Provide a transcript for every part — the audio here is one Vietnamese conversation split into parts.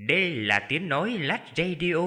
Đây là tiếng nói Lách Radio.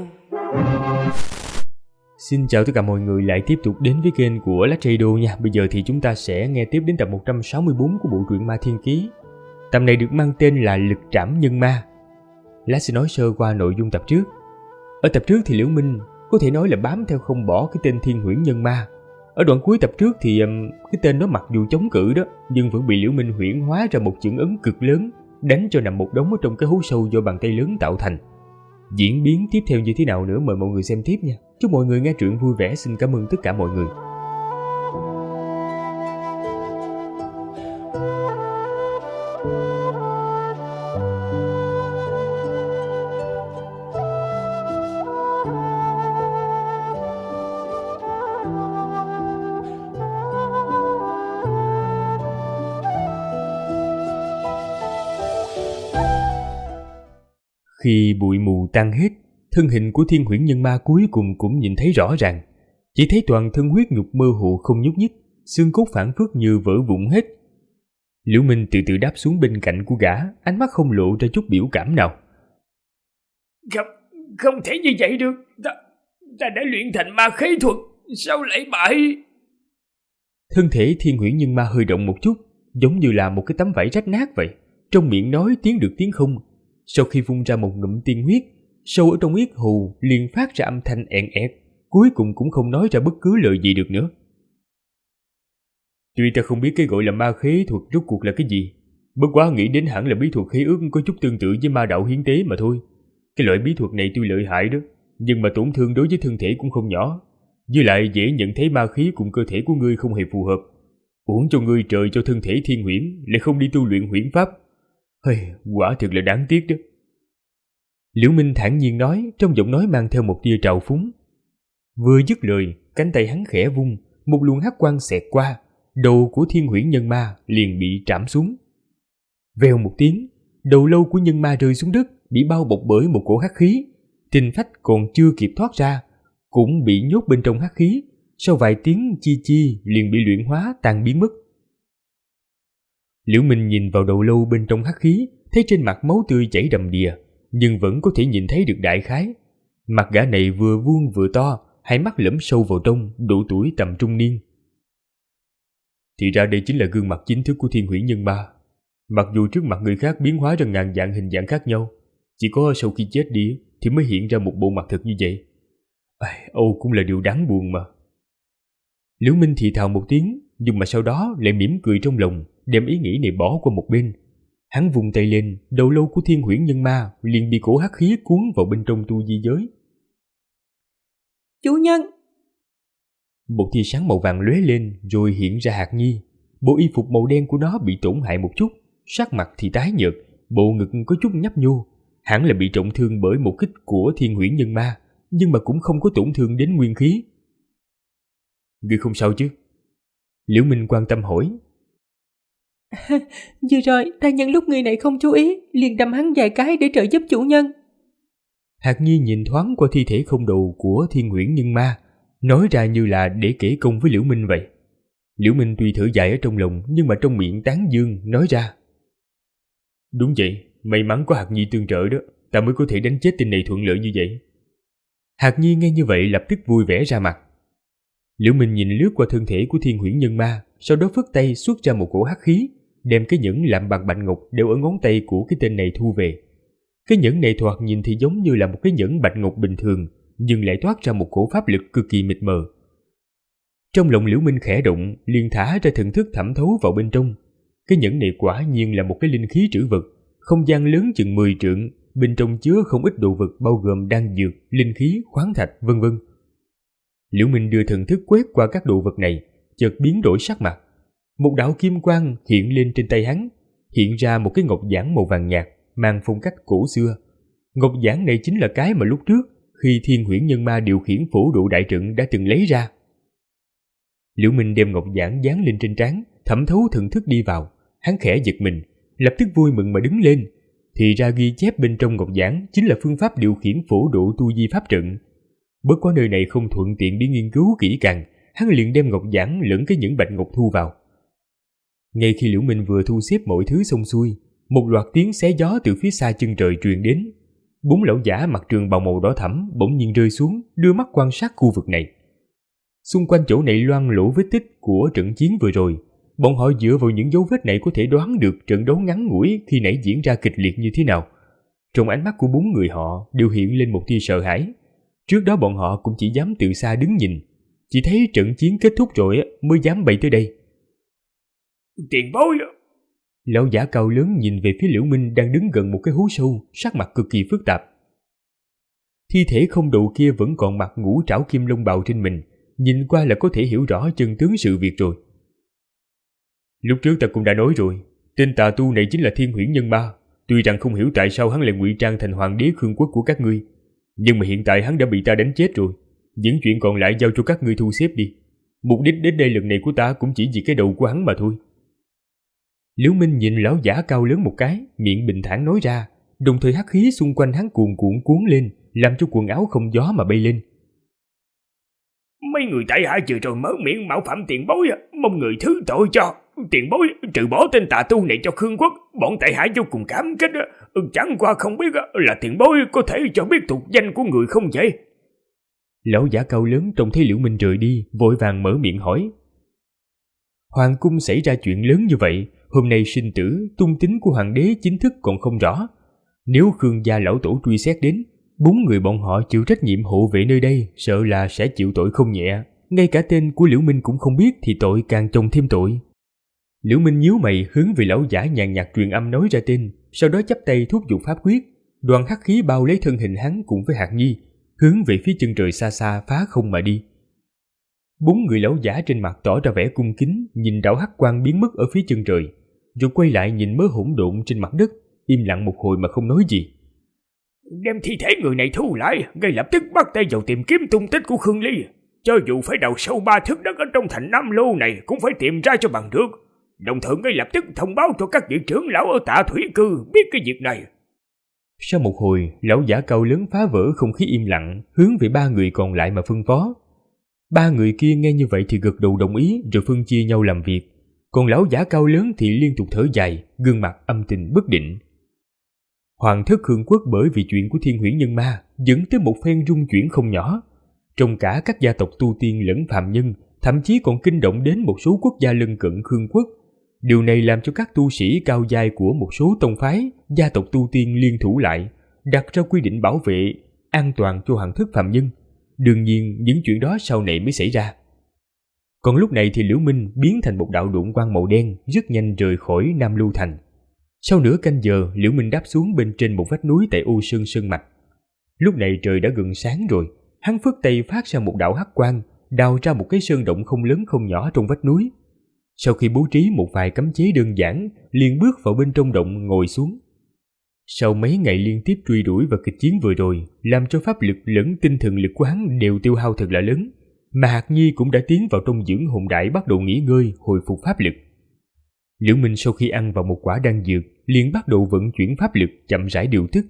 Xin chào tất cả mọi người lại tiếp tục đến với kênh của Lách Radio nha. Bây giờ thì chúng ta sẽ nghe tiếp đến tập 164 của bộ truyện Ma Thiên Ký. Tập này được mang tên là Lực Trảm Nhân Ma. Lách sẽ nói sơ qua nội dung tập trước. Ở tập trước thì Liễu Minh có thể nói là bám theo không bỏ cái tên Thiên Huyễn Nhân Ma. Ở đoạn cuối tập trước thì cái tên nó mặc dù chống cự đó, nhưng vẫn bị Liễu Minh huyễn hóa ra một chưởng ấn cực lớn, đánh cho nằm một đống ở trong cái hố sâu do bàn tay lớn tạo thành. Diễn biến tiếp theo như thế nào nữa mời mọi người xem tiếp nha. Chúc mọi người nghe truyện vui vẻ. Xin cảm ơn tất cả mọi người. Khi bụi mù tan hết, thân hình của Thiên Huyễn Nhân Ma cuối cùng cũng nhìn thấy rõ ràng. Chỉ thấy toàn thân huyết nhục mơ hồ không nhúc nhích, xương cốt phảng phất như vỡ vụn hết. Liễu Minh từ từ đáp xuống bên cạnh của gã, ánh mắt không lộ ra chút biểu cảm nào. Không thể như vậy được. Ta đã luyện thành ma khí thuật, sao lại bại? Thân thể Thiên Huyễn Nhân Ma hơi động một chút, giống như là một cái tấm vải rách nát vậy. Trong miệng nói tiếng được tiếng không. Sau khi phun ra một ngụm tiên huyết, sâu ở trong yết hầu liền phát ra âm thanh ẹn ẹt, cuối cùng cũng không nói ra bất cứ lời gì được nữa. Tuy ta không biết cái gọi là ma khí thuật rốt cuộc là cái gì, bất quá nghĩ đến hẳn là bí thuật khí ước có chút tương tự với ma đạo hiến tế mà thôi. Cái loại bí thuật này tuy lợi hại đó, nhưng mà tổn thương đối với thân thể cũng không nhỏ, với lại dễ nhận thấy ma khí cùng cơ thể của ngươi không hề phù hợp. Uổng cho ngươi trời cho thân thể thiên huyễn lại không đi tu luyện huyễn pháp. Quả thực là đáng tiếc đó. Liễu Minh thản nhiên nói, trong giọng nói mang theo một tia trào phúng. Vừa dứt lời, cánh tay hắn khẽ vung, một luồng hắc quang xẹt qua, đầu của Thiên Huyễn Nhân Ma liền bị trảm xuống. Vèo một tiếng, đầu lâu của nhân ma rơi xuống đất, bị bao bọc bởi một cổ hắc khí. Tinh phách còn chưa kịp thoát ra, cũng bị nhốt bên trong hắc khí. Sau vài tiếng chi chi liền bị luyện hóa tan biến mất. Liễu Minh nhìn vào đầu lâu bên trong hắc khí, thấy trên mặt máu tươi chảy đầm đìa, nhưng vẫn có thể nhìn thấy được đại khái. Mặt gã này vừa vuông vừa to, hai mắt lẫm sâu vào trong, độ tuổi tầm trung niên. Thì ra đây chính là gương mặt chính thức của Thiên Huyễn Nhân Ma. Mặc dù trước mặt người khác biến hóa ra ngàn dạng hình dạng khác nhau, chỉ có sau khi chết đi thì mới hiện ra một bộ mặt thật như vậy. Âu cũng là điều đáng buồn mà. Liễu Minh thì thào một tiếng, nhưng mà sau đó lại mỉm cười trong lòng, đem ý nghĩ này bỏ qua một bên. Hắn vùng tay lên, đầu lâu của Thiên Huyễn Nhân Ma liền bị cổ hắc khí cuốn vào bên trong tu di giới. Chủ nhân! Một tia sáng màu vàng lóe lên rồi hiện ra Hạt Nhi. Bộ y phục màu đen của nó bị tổn hại một chút, sắc mặt thì tái nhợt, bộ ngực có chút nhấp nhô. Hẳn là bị trọng thương bởi một kích của Thiên Huyễn Nhân Ma, nhưng mà cũng không có tổn thương đến nguyên khí. Ngươi không sao chứ? Liễu Minh quan tâm hỏi. Vừa rồi ta nhân lúc người này không chú ý, liền đâm hắn vài cái để trợ giúp chủ nhân. Hạt Nhi nhìn thoáng qua thi thể không đầu của Thiên Huyễn Nhân Ma, nói ra như là để kể công với Liễu Minh vậy. Liễu Minh tuy thở dài ở trong lòng, nhưng mà trong miệng tán dương nói ra. Đúng vậy, may mắn có Hạt Nhi tương trợ đó, ta mới có thể đánh chết tên này thuận lợi như vậy. Hạt Nhi nghe như vậy lập tức vui vẻ ra mặt. Liễu Minh nhìn lướt qua thân thể của Thiên Huyễn Nhân Ma, sau đó phất tay xuất ra một cổ hắc khí, đem cái nhẫn làm bằng bạch ngọc đeo ở ngón tay của cái tên này thu về. Cái nhẫn này thoạt nhìn thì giống như là một cái nhẫn bạch ngọc bình thường, nhưng lại toát ra một cổ pháp lực cực kỳ mịt mờ. Trong lòng Liễu Minh khẽ động, liền thả ra thần thức thẩm thấu vào bên trong. Cái nhẫn này quả nhiên là một cái linh khí trữ vật, không gian lớn chừng 10 trượng, bên trong chứa không ít đồ vật bao gồm đan dược, linh khí, khoáng thạch, vân vân. Liễu Minh đưa thần thức quét qua các đồ vật này, chợt biến đổi sắc mặt. Một đạo kim quang hiện lên trên tay hắn, hiện ra một cái ngọc giản màu vàng nhạt, mang phong cách cổ xưa. Ngọc giản này chính là cái mà lúc trước, khi Thiên Huyễn Nhân Ma điều khiển phổ độ đại trận đã từng lấy ra. Liễu Minh đem ngọc giản dán lên trên trán, thẩm thấu thần thức đi vào. Hắn khẽ giật mình, lập tức vui mừng mà đứng lên. Thì ra ghi chép bên trong ngọc giản chính là phương pháp điều khiển phổ độ tu di pháp trận. Bất quá nơi này không thuận tiện để nghiên cứu kỹ càng, hắn liền đem ngọc giản lẫn cái nhẫn bạch ngọc thu vào. Ngay khi Liễu Minh vừa thu xếp mọi thứ xong xuôi, một loạt tiếng xé gió từ phía xa chân trời truyền đến. 4 lão giả mặc trường bào màu đỏ thẫm bỗng nhiên rơi xuống, đưa mắt quan sát khu vực này. Xung quanh chỗ này loang lổ vết tích của trận chiến vừa rồi. Bọn họ dựa vào những dấu vết này có thể đoán được trận đấu ngắn ngủi khi nãy diễn ra kịch liệt như thế nào. Trong ánh mắt của 4 người họ đều hiện lên một tia sợ hãi. Trước đó bọn họ cũng chỉ dám từ xa đứng nhìn, chỉ thấy trận chiến kết thúc rồi mới dám bay tới đây. Tiền bối! Lão giả cao lớn nhìn về phía Liễu Minh đang đứng gần một cái hố sâu, sắc mặt cực kỳ phức tạp. Thi thể không đầu kia vẫn còn mặc ngũ trảo kim long bào trên mình, nhìn qua là có thể hiểu rõ chân tướng sự việc rồi. Lúc trước ta cũng đã nói rồi, tên tà tu này chính là Thiên Huyễn Nhân Ma. Tuy rằng không hiểu tại sao hắn lại ngụy trang thành hoàng đế Khương Quốc của các ngươi, nhưng mà hiện tại hắn đã bị ta đánh chết rồi. Những chuyện còn lại giao cho các ngươi thu xếp đi. Mục đích đến đây lần này của ta cũng chỉ vì cái đầu của hắn mà thôi. Liễu Minh nhìn lão giả cao lớn một cái, miệng bình thản nói ra, đồng thời hắc khí xung quanh hắn cuồn cuộn cuốn lên, làm cho quần áo không gió mà bay lên. Mấy người tại hạ vừa rồi mở miệng mạo phạm tiền bối, mong người thứ tội cho. Tiền bối trừ bỏ tên tà tu này cho Khương Quốc, bọn tại hạ vô cùng cảm kích. Chẳng qua không biết là tiền bối có thể cho biết tục danh của người không vậy? Lão giả cao lớn trông thấy Liễu Minh rời đi, vội vàng mở miệng hỏi. Hoàng cung xảy ra chuyện lớn như vậy, hôm nay sinh tử, tung tích của hoàng đế chính thức còn không rõ. Nếu Khương gia lão tổ truy xét đến, 4 người bọn họ chịu trách nhiệm hộ vệ nơi đây, sợ là sẽ chịu tội không nhẹ. Ngay cả tên của Liễu Minh cũng không biết thì tội càng chồng thêm tội. Liễu Minh nhíu mày hướng về lão giả nhàn nhạt truyền âm nói ra tên, sau đó chắp tay thúc giục pháp quyết, đoàn hắc khí bao lấy thân hình hắn cùng với Hạc Nhi, hướng về phía chân trời xa xa phá không mà đi. 4 người lão giả trên mặt tỏ ra vẻ cung kính, nhìn đạo hắc quang biến mất ở phía chân trời, rồi quay lại nhìn mớ hỗn độn trên mặt đất, im lặng một hồi mà không nói gì. Đem thi thể người này thu lại, ngay lập tức bắt tay vào tìm kiếm tung tích của Khương Ly. Cho dù phải đào sâu 3 thước đất ở trong thành Nam Lô này cũng phải tìm ra cho bằng được. Đồng thời ngay lập tức thông báo cho các vị trưởng lão ở Tạ Thủy Cư biết cái việc này. Sau một hồi, lão giả cao lớn phá vỡ không khí im lặng, hướng về 3 người còn lại mà phân phó. 3 người kia nghe như vậy thì gật đầu đồng ý, rồi phân chia nhau làm việc. Còn lão giả cao lớn thì liên tục thở dài, gương mặt âm tình bất định. Hoàng thất Khương Quốc bởi vì chuyện của Thiên Huyễn Nhân Ma dẫn tới một phen rung chuyển không nhỏ. Trong cả các gia tộc tu tiên lẫn phàm nhân, thậm chí còn kinh động đến một số quốc gia lân cận Khương Quốc. Điều này làm cho các tu sĩ cao giai của một số tông phái, gia tộc tu tiên liên thủ lại, đặt ra quy định bảo vệ, an toàn cho hoàng thất phàm nhân. Đương nhiên, những chuyện đó sau này mới xảy ra. Còn lúc này thì Liễu Minh biến thành một đạo độn quang màu đen, rất nhanh rời khỏi Nam Lưu Thành. Sau nửa canh giờ, Liễu Minh đáp xuống bên trên một vách núi tại Ô Sơn Sơn Mạch. Lúc này trời đã gần sáng rồi, hắn phất tay phát ra một đạo hắc quang, đào ra một cái sơn động không lớn không nhỏ trong vách núi. Sau khi bố trí một vài cấm chế đơn giản, liền bước vào bên trong động ngồi xuống. Sau mấy ngày liên tiếp truy đuổi và kịch chiến vừa rồi, làm cho pháp lực lẫn tinh thần lực của hắn đều tiêu hao thật là lớn, mà Hạc Nhi cũng đã tiến vào trong dưỡng hồn đại bắt đầu nghỉ ngơi, hồi phục pháp lực. Liễu Minh sau khi ăn vào một quả đan dược, liền bắt đầu vận chuyển pháp lực chậm rãi điều tức.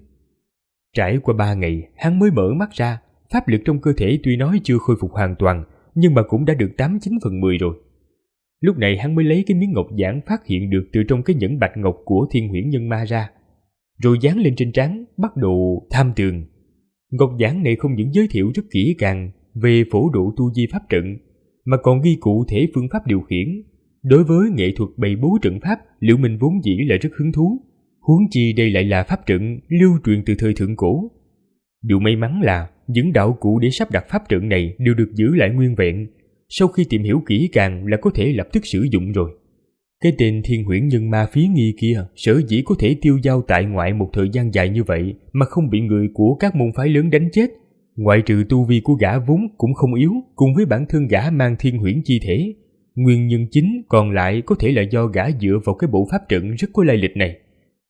Trải qua 3 ngày, hắn mới mở mắt ra, pháp lực trong cơ thể tuy nói chưa khôi phục hoàn toàn, nhưng mà cũng đã được 89/10 rồi. Lúc này hắn mới lấy cái miếng ngọc giản phát hiện được từ trong cái nhẫn bạch ngọc của Thiên Huyễn Nhân Ma ra, rồi dán lên trên trán, bắt đầu tham tường. Ngọc giản này không những giới thiệu rất kỹ càng về phổ độ tu vi pháp trận, mà còn ghi cụ thể phương pháp điều khiển. Đối với nghệ thuật bày bố trận pháp, Liễu Minh vốn dĩ là rất hứng thú, huống chi đây lại là pháp trận lưu truyền từ thời thượng cổ. Điều may mắn là những đạo cụ để sắp đặt pháp trận này đều được giữ lại nguyên vẹn. Sau khi tìm hiểu kỹ càng là có thể lập tức sử dụng rồi. Cái tên Thiên Huyễn Nhân Ma phí nghi kia sở dĩ có thể tiêu dao tại ngoại một thời gian dài như vậy mà không bị người của các môn phái lớn đánh chết, ngoại trừ tu vi của gã vốn cũng không yếu, cùng với bản thân gã mang thiên huyễn chi thể, nguyên nhân chính còn lại có thể là do gã dựa vào cái bộ pháp trận rất có lai lịch này.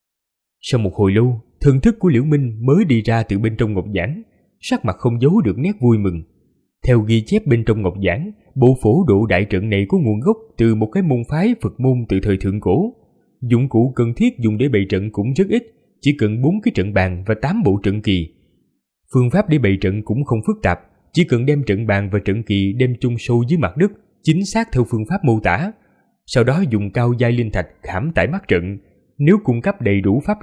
Sau một hồi lâu, thần thức của Liễu Minh mới đi ra từ bên trong ngọc giản, sắc mặt không giấu được nét vui mừng. Theo ghi chép bên trong ngọc giản, bộ phổ độ đại trận này có nguồn gốc từ một cái môn phái Phật môn từ thời thượng cổ. Dụng cụ cần thiết dùng để bày trận cũng rất ít, chỉ cần 4 cái trận bàn và 8 bộ trận kỳ. Phương pháp để bày trận cũng không phức tạp, chỉ cần đem trận bàn và trận kỳ đem chung sâu dưới mặt đất, chính xác theo phương pháp mô tả. Sau đó dùng cao giai linh thạch khảm tại mắt trận, nếu cung cấp đầy đủ pháp lực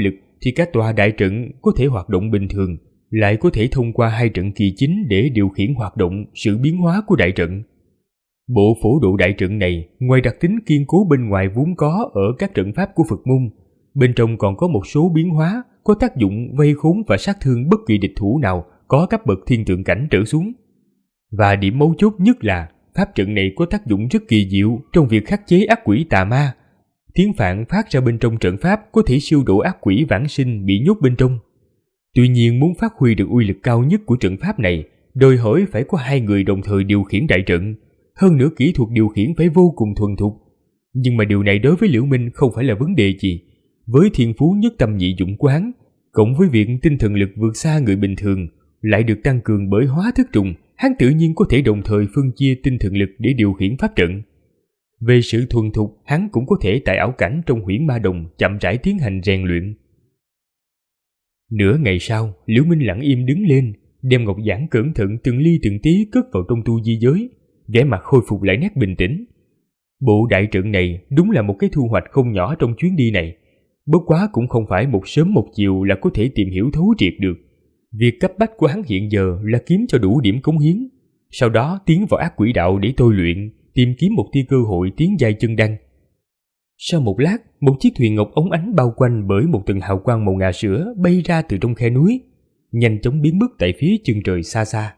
thì các tòa đại trận có thể hoạt động bình thường, lại có thể thông qua hai trận kỳ chính để điều khiển hoạt động sự biến hóa của đại trận. Bộ phổ độ đại trận này, ngoài đặc tính kiên cố bên ngoài vốn có ở các trận pháp của Phật môn, bên trong còn có một số biến hóa có tác dụng vây khốn và sát thương bất kỳ địch thủ nào có cấp bậc thiên tượng cảnh trở xuống. Và điểm mấu chốt nhất là pháp trận này có tác dụng rất kỳ diệu trong việc khắc chế ác quỷ tà ma. Tiếng phạn phát ra bên trong trận pháp có thể siêu độ ác quỷ vãng sinh bị nhốt bên trong. Tuy nhiên, muốn phát huy được uy lực cao nhất của trận pháp này, đòi hỏi phải có hai người đồng thời điều khiển đại trận, hơn nữa kỹ thuật điều khiển phải vô cùng thuần thục. Nhưng mà điều này đối với Liễu Minh không phải là vấn đề gì. Với thiên phú nhất tâm nhị dụng của hắn, cộng với việc tinh thần lực vượt xa người bình thường, lại được tăng cường bởi hóa thức trùng, hắn tự nhiên có thể đồng thời phân chia tinh thần lực để điều khiển pháp trận. Về sự thuần thục, hắn cũng có thể tại ảo cảnh trong Huyễn Ma Đồng chậm rãi tiến hành rèn luyện. Nửa ngày sau, Liễu Minh lặng im đứng lên, đem ngọc giản cẩn thận từng ly từng tí cất vào trong tu di giới, vẻ mặt khôi phục lại nét bình tĩnh. Bộ đại trận này đúng là một cái thu hoạch không nhỏ trong chuyến đi này. Bất quá cũng không phải một sớm một chiều là có thể tìm hiểu thấu triệt được. Việc cấp bách của hắn hiện giờ là kiếm cho đủ điểm cống hiến, sau đó tiến vào ác quỷ đạo để tôi luyện, tìm kiếm một tia cơ hội tiến giai chân đăng. Sau một lát, một chiếc thuyền ngọc óng ánh bao quanh bởi một tầng hào quang màu ngà sữa bay ra từ trong khe núi, nhanh chóng biến mất tại phía chân trời xa xa.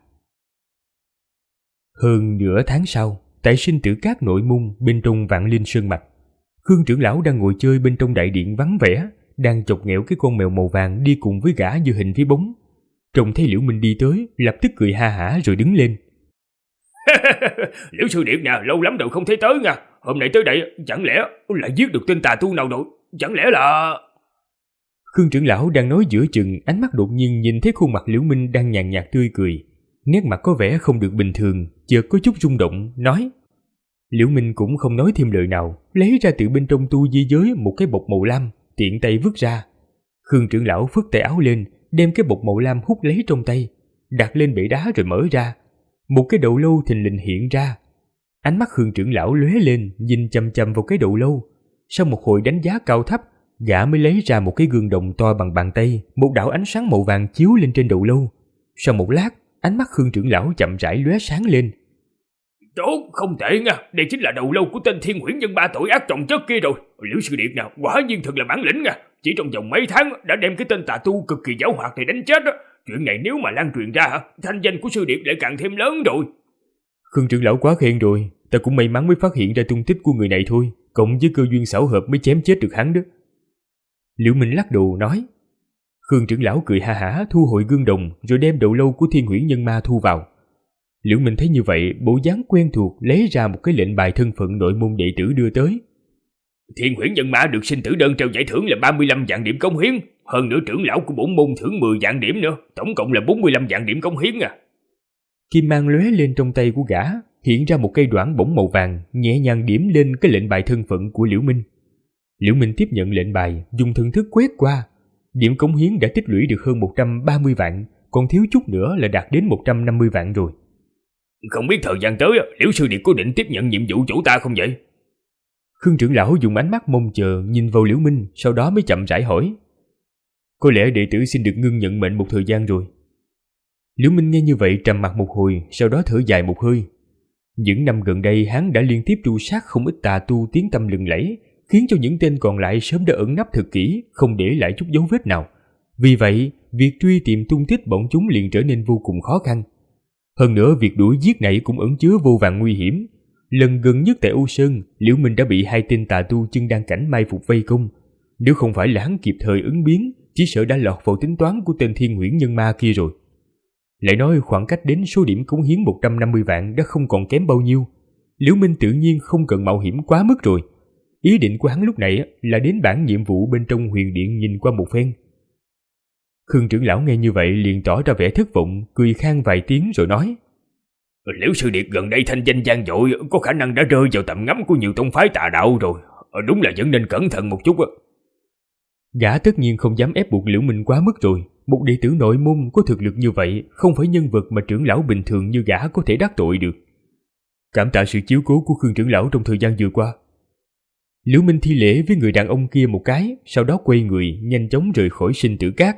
Hơn nửa tháng sau, tại Sinh Tử Các nội môn bên trong Vạn Linh Sơn Mạch, Khương trưởng lão đang ngồi chơi bên trong đại điện vắng vẻ, đang chọc ghẹo cái con mèo màu vàng đi cùng với gã như hình với bóng. Trông thấy Liễu Minh đi tới, lập tức cười ha hả rồi đứng lên. Liễu sư điệt nè, lâu lắm rồi không thấy tới nha. Hôm nay tới đây, chẳng lẽ lại giết được tên tà tu nào rồi? Chẳng lẽ là... Khương trưởng lão đang nói giữa chừng, ánh mắt đột nhiên nhìn thấy khuôn mặt Liễu Minh đang nhàn nhạt tươi cười. Nét mặt có vẻ không được bình thường, chợt có chút rung động, nói. Liễu Minh cũng không nói thêm lời nào, lấy ra từ bên trong tu di giới một cái bọc màu lam, tiện tay vứt ra. Khương trưởng lão phất tay áo lên, đem cái bọc màu lam hút lấy trong tay, đặt lên bệ đá rồi mở ra. Một cái đầu lâu thình lình hiện ra. Ánh mắt Khương trưởng lão lóe lên, nhìn chằm chằm vào cái đầu lâu. Sau một hồi đánh giá cao thấp, gã mới lấy ra một cái gương đồng to bằng bàn tay, một đạo ánh sáng màu vàng chiếu lên trên đầu lâu. Sau một lát, ánh mắt Khương trưởng lão chậm rãi lóe sáng lên. Tốt, không tệ nha, đây chính là đầu lâu của tên Thiên Huyễn Nhân Ba tội ác trọng chất kia rồi. Liễu sư điệt nào, quả nhiên thật là bản lĩnh nha. Chỉ trong vòng mấy tháng đã đem cái tên tà tu cực kỳ giảo hoạt này đánh chết đó. Chuyện này nếu mà lan truyền ra, thanh danh của sư điệt lại càng thêm lớn rồi. Khương trưởng lão quá khen rồi, ta cũng may mắn mới phát hiện ra tung tích của người này thôi, cộng với cơ duyên xảo hợp mới chém chết được hắn đó. Liễu Minh lắc đầu nói. Khương trưởng lão cười ha hả thu hồi gương đồng rồi đem đầu lâu của Thiên Huyễn Nhân Ma thu vào. Liễu Minh thấy như vậy, bộ dáng quen thuộc lấy ra một cái lệnh bài thân phận nội môn đệ tử đưa tới. Thiên Huyễn Nhân Ma được sinh tử đơn trao giải thưởng là 35 vạn điểm cống hiến, hơn nữa trưởng lão của bổn môn thưởng 10 vạn điểm nữa, tổng cộng là 45 vạn điểm cống hiến à. Kim mang lóe lên trong tay của gã, hiện ra một cây đoản bổng màu vàng, nhẹ nhàng điểm lên cái lệnh bài thân phận của Liễu Minh. Liễu Minh tiếp nhận lệnh bài, dùng thần thức quét qua. Điểm cống hiến đã tích lũy được hơn 130 vạn, còn thiếu chút nữa là đạt đến 150 vạn rồi. Không biết thời gian tới, Liễu sư điệt có định tiếp nhận nhiệm vụ chủ ta không vậy? Khương trưởng lão dùng ánh mắt mong chờ nhìn vào Liễu Minh, sau đó mới chậm rãi hỏi. Có lẽ đệ tử xin được ngưng nhận mệnh một thời gian rồi. Liễu Minh nghe như vậy trầm mặc một hồi, sau đó thở dài một hơi. Những năm gần đây hắn đã liên tiếp tru sát không ít tà tu tiếng tăm lừng lẫy, khiến cho những tên còn lại sớm đã ẩn nấp thật kỹ, không để lại chút dấu vết nào. Vì vậy, việc truy tìm tung tích bọn chúng liền trở nên vô cùng khó khăn. Hơn nữa, việc đuổi giết này cũng ẩn chứa vô vàn nguy hiểm. Lần gần nhất tại Âu Sơn, Liễu Minh đã bị hai tên tà tu chân đan cảnh mai phục vây công. Nếu không phải là hắn kịp thời ứng biến, chỉ sợ đã lọt vào tính toán của tên Thiên Huyễn Nhân Ma kia rồi. Lại nói khoảng cách đến số điểm cống hiến 150 vạn đã không còn kém bao nhiêu. Liễu Minh tự nhiên không cần mạo hiểm quá mức rồi. Ý định của hắn lúc này là đến bản nhiệm vụ bên trong huyền điện nhìn qua một phen. Khương trưởng lão nghe như vậy liền tỏ ra vẻ thất vọng, cười khan vài tiếng rồi nói. Liễu sư điệt gần đây thanh danh vang dội, có khả năng đã rơi vào tầm ngắm của nhiều tông phái tà đạo rồi. Đúng là vẫn nên cẩn thận một chút. Gã tất nhiên không dám ép buộc Liễu Minh quá mức rồi. Một đệ tử nội môn có thực lực như vậy, không phải nhân vật mà trưởng lão bình thường như gã có thể đắc tội được. Cảm tạ sự chiếu cố của Khương trưởng lão trong thời gian vừa qua. Liễu Minh thi lễ với người đàn ông kia một cái, sau đó quay người nhanh chóng rời khỏi sinh tử cát.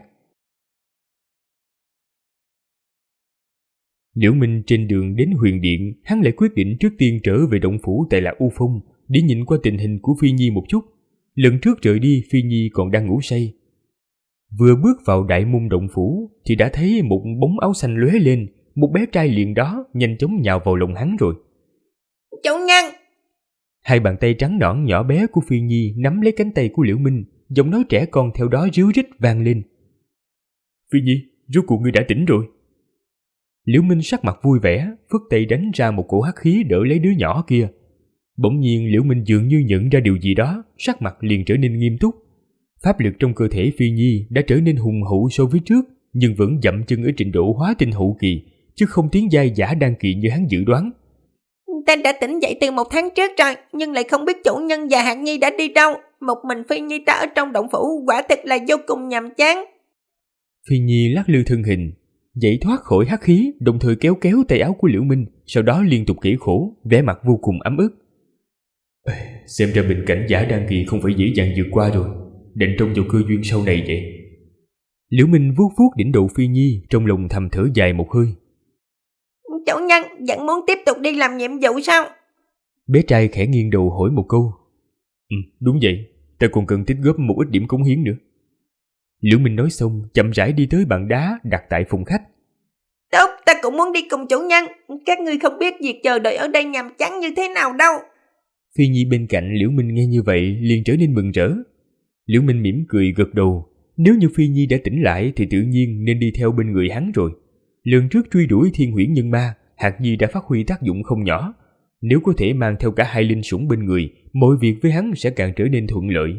Liễu Minh trên đường đến Huyền Điện, hắn lại quyết định trước tiên trở về động phủ tại Lạc U Phong để nhìn qua tình hình của Phi Nhi một chút. Lần trước rời đi, Phi Nhi còn đang ngủ say. Vừa bước vào đại môn động phủ thì đã thấy một bóng áo xanh lóe lên, một bé trai liền đó nhanh chóng nhào vào lòng hắn rồi. Chủ nhân! Hai bàn tay trắng nõn nhỏ bé của Phi Nhi nắm lấy cánh tay của Liễu Minh, giọng nói trẻ con theo đó ríu rít vang lên. Phi Nhi, rốt cuộc ngươi đã tỉnh rồi. Liễu Minh sắc mặt vui vẻ, phất tay đánh ra một cổ hắc khí đỡ lấy đứa nhỏ kia. Bỗng nhiên Liễu Minh dường như nhận ra điều gì đó, sắc mặt liền trở nên nghiêm túc. Pháp lực trong cơ thể Phi Nhi đã trở nên hùng hậu so với trước, nhưng vẫn dậm chân ở trình độ hóa tinh hậu kỳ, chứ không tiến giai giả đan kỳ như hắn dự đoán. Ta đã tỉnh dậy từ 1 tháng trước rồi, nhưng lại không biết chủ nhân và Hạt Nhi đã đi đâu. Một mình Phi Nhi ta ở trong động phủ, quả thực là vô cùng nhàm chán. Phi Nhi lắc lư thân hình, dậy thoát khỏi hắc khí, đồng thời kéo kéo tay áo của Liễu Minh, sau đó liên tục kể khổ, vẻ mặt vô cùng ấm ức. Xem ra bình cảnh giả đan kỳ không phải dễ dàng vượt qua rồi, định trông vào cơ duyên sau này vậy. Liễu Minh vuốt vuốt đỉnh đầu Phi Nhi, trong lòng thầm thở dài một hơi. Chủ nhân vẫn muốn tiếp tục đi làm nhiệm vụ sao? Bé trai khẽ nghiêng đầu hỏi một câu. Đúng vậy, ta còn cần tích góp một ít điểm cống hiến nữa. Liễu Minh nói xong, chậm rãi đi tới bàn đá đặt tại phòng khách. Tốt, ta cũng muốn đi cùng chủ nhân. Các ngươi không biết việc chờ đợi ở đây nhàm chán như thế nào đâu. Phi Nhi bên cạnh Liễu Minh nghe như vậy liền trở nên mừng rỡ. Liễu Minh mỉm cười gật đầu. Nếu như Phi Nhi đã tỉnh lại thì tự nhiên nên đi theo bên người hắn rồi. Lần trước truy đuổi Thiên Huyễn Nhân Ma, Hạt Nhi đã phát huy tác dụng không nhỏ. Nếu có thể mang theo cả hai linh sủng bên người, mọi việc với hắn sẽ càng trở nên thuận lợi.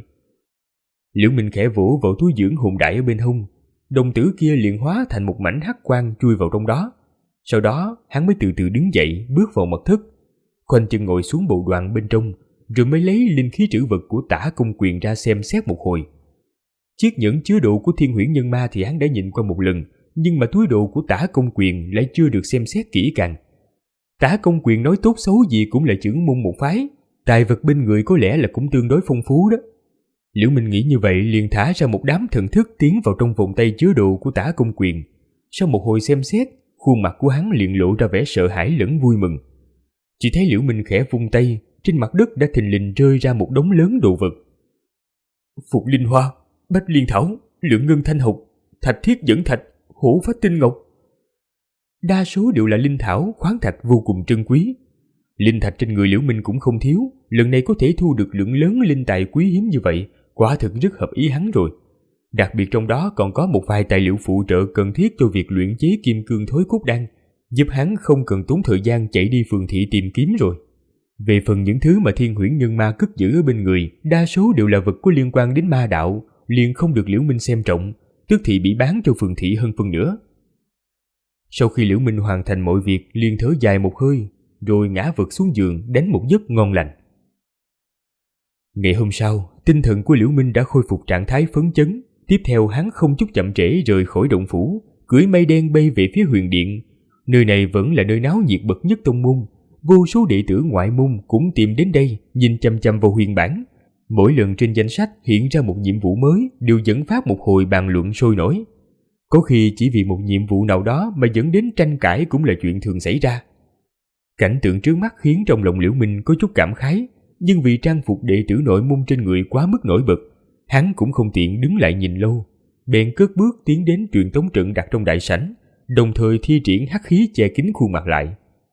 Liễu Minh khẽ vỗ vào túi dưỡng hồn đại ở bên hông, đồng tử kia liền hóa thành một mảnh hắc quang chui vào trong đó. Sau đó hắn mới từ từ đứng dậy bước vào mật thất, khoanh chân ngồi xuống bộ đoàn bên trong, rồi mới lấy linh khí trữ vật của Tả Công Quyền ra xem xét một hồi. Chiếc nhẫn chứa đồ của Thiên Huyễn Nhân Ma thì hắn đã nhìn qua một lần, nhưng mà túi đồ của Tả Công Quyền lại chưa được xem xét kỹ càng. Tả Công Quyền nói tốt xấu gì cũng là trưởng môn một phái, tài vật bên người có lẽ là cũng tương đối phong phú đó. Liễu Minh nghĩ như vậy liền thả ra một đám thần thức tiến vào trong vòng tay chứa đồ của Tả Công Quyền. Sau một hồi xem xét, khuôn mặt của hắn liền lộ ra vẻ sợ hãi lẫn vui mừng. Chỉ thấy Liễu Minh khẽ vung tay, trên mặt đất đã thình lình rơi ra một đống lớn đồ vật. Phục linh hoa, bách liên thảo, lượng ngân thanh hộc, thạch thiết dẫn thạch, hổ phách tinh ngọc. Đa số đều là linh thảo, khoáng thạch vô cùng trân quý. Linh thạch trên người Liễu Minh cũng không thiếu, lần này có thể thu được lượng lớn linh tài quý hiếm như vậy, quả thực rất hợp ý hắn rồi. Đặc biệt trong đó còn có một vài tài liệu phụ trợ cần thiết cho việc luyện chế kim cương thối cốt đan, giúp hắn không cần tốn thời gian chạy đi phường thị tìm kiếm rồi. Về phần những thứ mà Thiên Huyễn Nhân Ma cất giữ ở bên người, đa số đều là vật có liên quan đến ma đạo, liền không được Liễu Minh xem trọng, tức thì bị bán cho phường thị hơn phân nửa. Sau khi Liễu Minh hoàn thành mọi việc, liền thở dài một hơi, rồi ngã vật xuống giường đánh một giấc ngon lành. Ngày hôm sau, tinh thần của Liễu Minh đã khôi phục trạng thái phấn chấn. Tiếp theo hắn không chút chậm trễ rời khỏi động phủ, cưỡi mây đen bay về phía Huyền Điện. Nơi này vẫn là nơi náo nhiệt bậc nhất tông môn, vô số đệ tử ngoại môn cũng tìm đến đây nhìn chăm chăm vào huyền bản. Mỗi lần trên danh sách hiện ra một nhiệm vụ mới đều dẫn phát một hồi bàn luận sôi nổi. Có khi chỉ vì một nhiệm vụ nào đó mà dẫn đến tranh cãi cũng là chuyện thường xảy ra. Cảnh tượng trước mắt khiến trong lòng Liễu Minh có chút cảm khái, nhưng vì trang phục đệ tử nội môn trên người quá mức nổi bật, hắn cũng không tiện đứng lại nhìn lâu, bèn cất bước tiến đến truyền tống trận đặt trong đại sảnh, đồng thời thi triển hắc khí che kín khuôn mặt lại.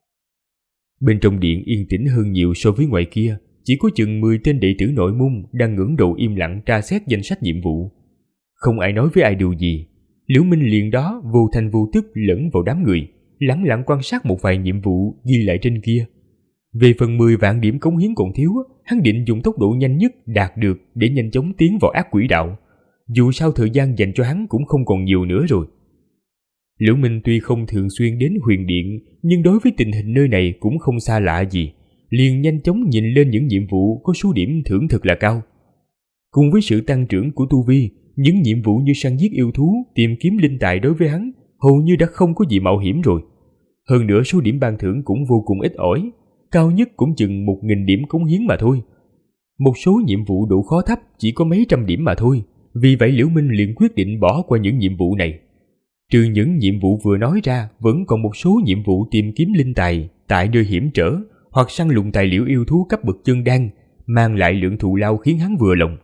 Bên trong điện yên tĩnh hơn nhiều so với ngoài kia, chỉ có chừng 10 tên đệ tử nội môn đang ngẩng đầu im lặng tra xét danh sách nhiệm vụ. Không ai nói với ai điều gì, Liễu Minh liền đó vô thanh vô tức lẫn vào đám người, lẳng lặng quan sát một vài nhiệm vụ ghi lại trên kia. Về phần 10 vạn điểm cống hiến còn thiếu, hắn định dùng tốc độ nhanh nhất đạt được để nhanh chóng tiến vào ác quỷ đạo. Dù sao thời gian dành cho hắn cũng không còn nhiều nữa rồi. Liễu Minh tuy không thường xuyên đến Huyền Điện, nhưng đối với tình hình nơi này cũng không xa lạ gì, liền nhanh chóng nhìn lên những nhiệm vụ có số điểm thưởng thật là cao. Cùng với sự tăng trưởng của tu vi, những nhiệm vụ như săn giết yêu thú, tìm kiếm linh tài đối với hắn hầu như đã không có gì mạo hiểm rồi. Hơn nữa số điểm ban thưởng cũng vô cùng ít ỏi, cao nhất cũng chừng 1000 điểm cống hiến mà thôi. Một số nhiệm vụ độ khó thấp chỉ có mấy trăm điểm mà thôi, vì vậy Liễu Minh liền quyết định bỏ qua những nhiệm vụ này. Trừ những nhiệm vụ vừa nói ra, vẫn còn một số nhiệm vụ tìm kiếm linh tài tại nơi hiểm trở hoặc săn lùng tài liệu yêu thú cấp bậc chân đan, mang lại lượng thù lao khiến hắn vừa lòng.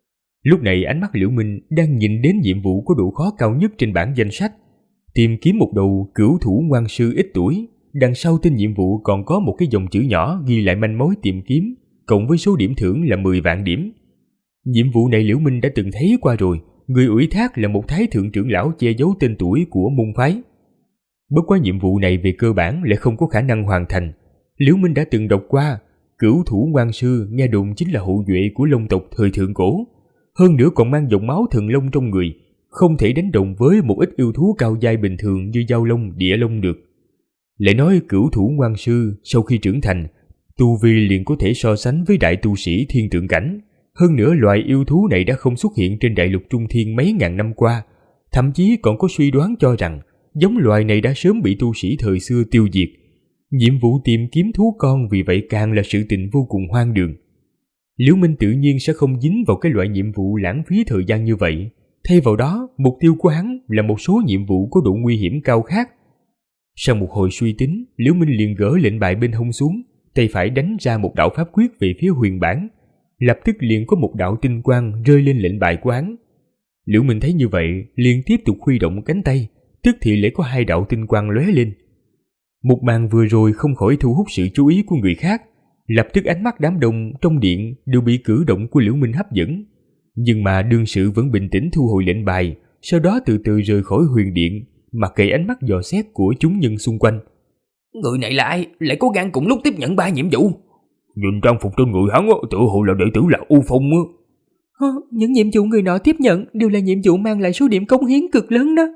Lúc này ánh mắt Liễu Minh đang nhìn đến nhiệm vụ có độ khó cao nhất trên bảng danh sách, tìm kiếm một đầu cửu thủ ngoan sư ít tuổi. Đằng sau tên nhiệm vụ còn có một cái dòng chữ nhỏ ghi lại manh mối tìm kiếm, cộng với số điểm thưởng là 10 vạn điểm. Nhiệm vụ này Liễu Minh đã từng thấy qua rồi, người ủy thác là một thái thượng trưởng lão che giấu tên tuổi của môn phái. Bất quá nhiệm vụ này về cơ bản lại không có khả năng hoàn thành. Liễu Minh đã từng đọc qua, cửu thủ ngoan sư nghe đồn chính là hậu duệ của Long tộc thời thượng cổ, hơn nữa còn mang dòng máu thần long trong người, không thể đánh đồng với một ít yêu thú cao giai bình thường như giao long, địa long được. Lại nói cửu thủ ngoan sư sau khi trưởng thành, tu vi liền có thể so sánh với đại tu sĩ thiên tượng cảnh. Hơn nữa loài yêu thú này đã không xuất hiện trên đại lục Trung Thiên mấy ngàn năm qua, thậm chí còn có suy đoán cho rằng giống loài này đã sớm bị tu sĩ thời xưa tiêu diệt. Nhiệm vụ tìm kiếm thú con vì vậy càng là sự tình vô cùng hoang đường. Liễu Minh tự nhiên sẽ không dính vào cái loại nhiệm vụ lãng phí thời gian như vậy. Thay vào đó, mục tiêu của hắn là một số nhiệm vụ có độ nguy hiểm cao khác. Sau một hồi suy tính, Liễu Minh liền gỡ lệnh bài bên hông xuống, tay phải đánh ra một đạo pháp quyết về phía huyền bản. Lập tức liền có một đạo tinh quang rơi lên lệnh bài của hắn. Liễu Minh thấy như vậy, liền tiếp tục huy động cánh tay, tức thì lại có 2 đạo tinh quang lóe lên. Một màn vừa rồi không khỏi thu hút sự chú ý của người khác, lập tức ánh mắt đám đông trong điện đều bị cử động của Liễu Minh hấp dẫn. Nhưng mà đương sự vẫn bình tĩnh thu hồi lệnh bài, sau đó từ từ rời khỏi huyền điện, mặc kệ ánh mắt dò xét của chúng nhân xung quanh. Người này là ai, lại có gan cùng lúc tiếp nhận 3 nhiệm vụ? Nhìn trang phục trên người hắn tự hồ là đệ tử là U Phong á. Những nhiệm vụ người nọ tiếp nhận đều là nhiệm vụ mang lại số điểm cống hiến cực lớn đó.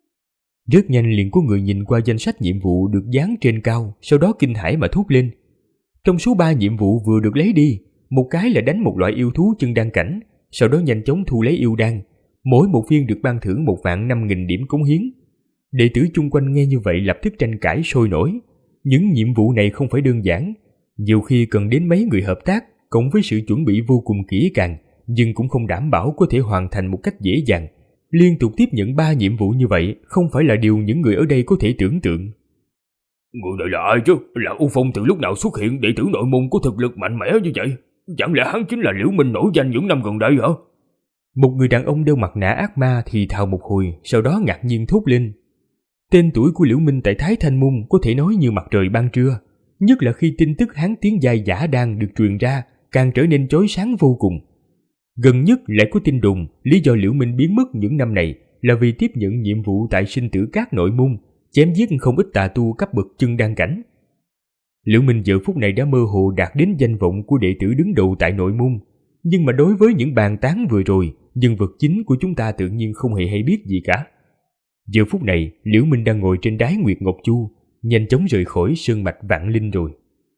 Rất nhanh liền có người nhìn qua danh sách nhiệm vụ được dán trên cao, sau đó kinh hãi mà thốt lên. Trong số 3 nhiệm vụ vừa được lấy đi, một cái là đánh một loại yêu thú chân đan cảnh, sau đó nhanh chóng thu lấy yêu đan, mỗi một viên được ban thưởng 1.500.000 điểm cống hiến. Đệ tử chung quanh nghe như vậy lập tức tranh cãi sôi nổi. Những nhiệm vụ này không phải đơn giản, nhiều khi cần đến mấy người hợp tác, cộng với sự chuẩn bị vô cùng kỹ càng, nhưng cũng không đảm bảo có thể hoàn thành một cách dễ dàng. Liên tục tiếp nhận 3 nhiệm vụ như vậy không phải là điều những người ở đây có thể tưởng tượng. Người này là ai chứ? Là U Phong từ lúc nào xuất hiện đệ tử nội môn có thực lực mạnh mẽ như vậy? Chẳng lẽ hắn chính là Liễu Minh nổi danh những năm gần đây hả? Một người đàn ông đeo mặt nạ ác ma thì thào một hồi, sau đó ngạc nhiên thốt lên. Tên tuổi của Liễu Minh tại Thái Thanh Môn có thể nói như mặt trời ban trưa, nhất là khi tin tức hắn tiến giai giả đan được truyền ra, càng trở nên chói sáng vô cùng. Gần nhất lại có tin đồn lý do Liễu Minh biến mất những năm này là vì tiếp nhận nhiệm vụ tại sinh tử các nội môn, chém giết không ít tà tu cấp bậc chân đan cảnh. Liễu Minh giờ phút này đã mơ hồ đạt đến danh vọng của đệ tử đứng đầu tại nội môn, nhưng mà đối với những bàn tán vừa rồi, nhân vật chính của chúng ta tự nhiên không hề hay biết gì cả. Giờ phút này, Liễu Minh đang ngồi trên đái Nguyệt Ngọc Chu, nhanh chóng rời khỏi sơn mạch Vạn Linh rồi.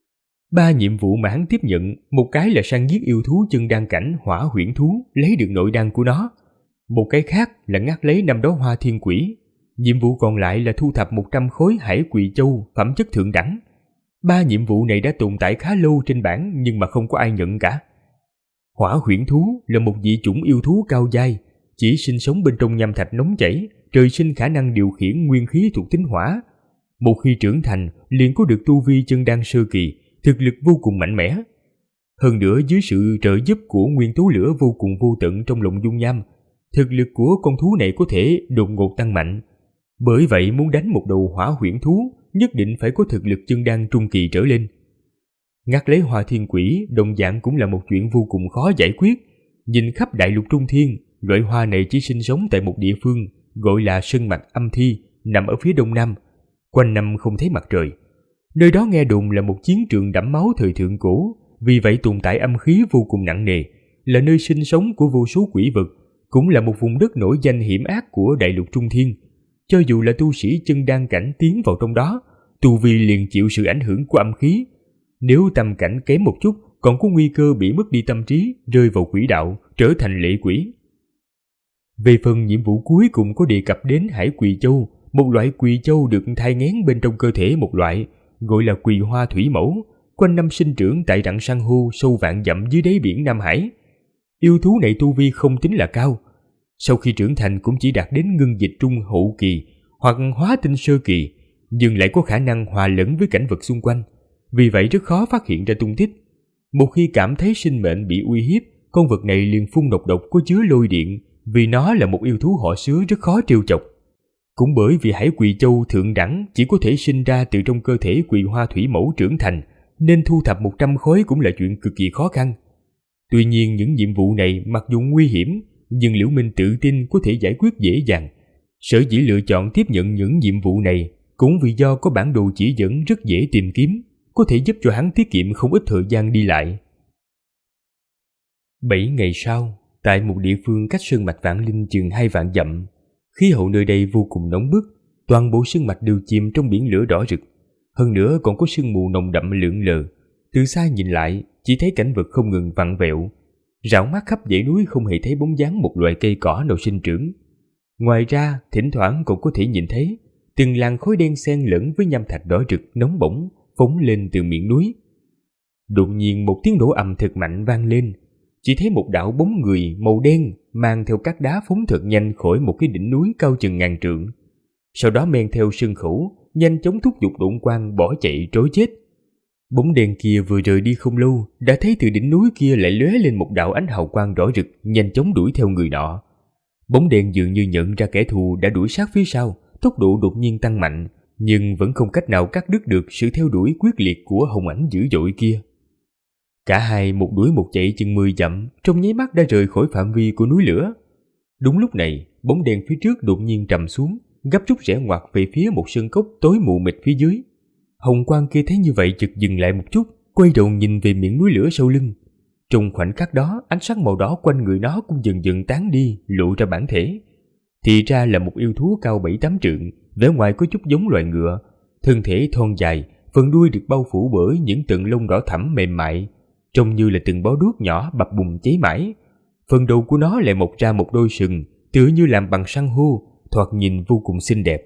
3 nhiệm vụ mà hắn tiếp nhận, một cái là săn giết yêu thú chân đan cảnh hỏa huyễn thú, lấy được nội đan của nó. Một cái khác là ngắt lấy 5 đóa hoa thiên quỷ. Nhiệm vụ còn lại là thu thập 100 khối hải quỳ châu phẩm chất thượng đẳng. 3 nhiệm vụ này đã tồn tại khá lâu trên bảng nhưng mà không có ai nhận cả. Hỏa huyễn thú là một dị chủng yêu thú cao giai, chỉ sinh sống bên trong nham thạch nóng chảy, trời sinh khả năng điều khiển nguyên khí thuộc tính hỏa. Một khi trưởng thành liền có được tu vi chân đan sơ kỳ, thực lực vô cùng mạnh mẽ. Hơn nữa dưới sự trợ giúp của nguyên tố lửa vô cùng vô tận trong lồng dung nham, thực lực của con thú này có thể đột ngột tăng mạnh. Bởi vậy muốn đánh một đầu hỏa huyễn thú, nhất định phải có thực lực chân đan trung kỳ trở lên. Ngắt lấy hoa thiên quỷ đồng dạng cũng là một chuyện vô cùng khó giải quyết. Nhìn khắp đại lục Trung Thiên, loại hoa này chỉ sinh sống tại một địa phương gọi là sơn mạch Âm Thi, nằm ở phía đông nam, quanh năm không thấy mặt trời. Nơi đó nghe đồn là một chiến trường đẫm máu thời thượng cổ, vì vậy tồn tại âm khí vô cùng nặng nề, là nơi sinh sống của vô số quỷ vật, cũng là một vùng đất nổi danh hiểm ác của đại lục Trung Thiên. Cho dù là tu sĩ chân đan cảnh tiến vào trong đó, tu vi liền chịu sự ảnh hưởng của âm khí. Nếu tâm cảnh kém một chút, còn có nguy cơ bị mất đi tâm trí, rơi vào quỷ đạo, trở thành lệ quỷ. Về phần nhiệm vụ cuối cùng có đề cập đến hải quỳ châu, một loại quỳ châu được thai nghén bên trong cơ thể một loại, gọi là quỳ hoa thủy mẫu, quanh năm sinh trưởng tại rặng san hô sâu vạn dặm dưới đáy biển Nam Hải. Yêu thú này tu vi không tính là cao. Sau khi trưởng thành cũng chỉ đạt đến ngưng dịch trung hậu kỳ hoặc hóa tinh sơ kỳ, nhưng lại có khả năng hòa lẫn với cảnh vật xung quanh, vì vậy rất khó phát hiện ra tung tích. Một khi cảm thấy sinh mệnh bị uy hiếp, con vật này liền phun độc có chứa lôi điện, vì nó là một yêu thú họ Xứa rất khó trêu chọc. Cũng bởi vì hải quỳ châu thượng đẳng chỉ có thể sinh ra từ trong cơ thể quỳ hoa thủy mẫu trưởng thành, nên thu thập 100 khối cũng là chuyện cực kỳ khó khăn. Tuy nhiên những nhiệm vụ này mặc dù nguy hiểm, nhưng Liễu Minh tự tin có thể giải quyết dễ dàng. Sở dĩ lựa chọn tiếp nhận những nhiệm vụ này cũng vì do có bản đồ chỉ dẫn rất dễ tìm kiếm, có thể giúp cho hắn tiết kiệm không ít thời gian đi lại. 7 ngày sau, tại một địa phương cách sơn mạch Vạn Linh chừng 2 vạn dặm, khí hậu nơi đây vô cùng nóng bức, toàn bộ sơn mạch đều chìm trong biển lửa đỏ rực. Hơn nữa còn có sương mù nồng đậm lượn lờ. Từ xa nhìn lại, chỉ thấy cảnh vật không ngừng vặn vẹo. Rảo mắt khắp dãy núi không hề thấy bóng dáng một loài cây cỏ nào sinh trưởng. Ngoài ra, thỉnh thoảng còn có thể nhìn thấy từng làn khói đen xen lẫn với nham thạch đỏ rực nóng bỏng phóng lên từ miệng núi. Đột nhiên một tiếng nổ ầm thật mạnh vang lên, chỉ thấy một đạo bóng người màu đen mang theo các đá phóng thật nhanh khỏi một cái đỉnh núi cao chừng ngàn trượng. Sau đó men theo sân khẩu, nhanh chóng thúc giục độn quang bỏ chạy trối chết. Bóng đen kia vừa rời đi không lâu, đã thấy từ đỉnh núi kia lại lóe lên một đạo ánh hào quang rõ rực, nhanh chóng đuổi theo người nọ. Bóng đen dường như nhận ra kẻ thù đã đuổi sát phía sau, tốc độ đột nhiên tăng mạnh, nhưng vẫn không cách nào cắt đứt được sự theo đuổi quyết liệt của hồng ảnh dữ dội kia. Cả hai một đuổi một chạy chừng 10 dặm, trong nháy mắt đã rời khỏi phạm vi của núi lửa. Đúng lúc này, bóng đen phía trước đột nhiên trầm xuống, gấp rút rẽ ngoặt về phía một sơn cốc tối mù mịt phía dưới. Hồng quang kia thấy như vậy chợt dừng lại một chút, quay đầu nhìn về miệng núi lửa sau lưng. Trong khoảnh khắc đó, ánh sáng màu đỏ quanh người nó cũng dần dần tán đi, lộ ra bản thể. Thì ra là một yêu thú cao 7-8 trượng, vẻ ngoài có chút giống loài ngựa, thân thể thon dài, phần đuôi được bao phủ bởi những tầng lông đỏ thẫm mềm mại, trông như là từng bó đuốc nhỏ bập bùng cháy mãi. Phần đầu của nó lại mọc ra một đôi sừng, tựa như làm bằng san hô, thoạt nhìn vô cùng xinh đẹp.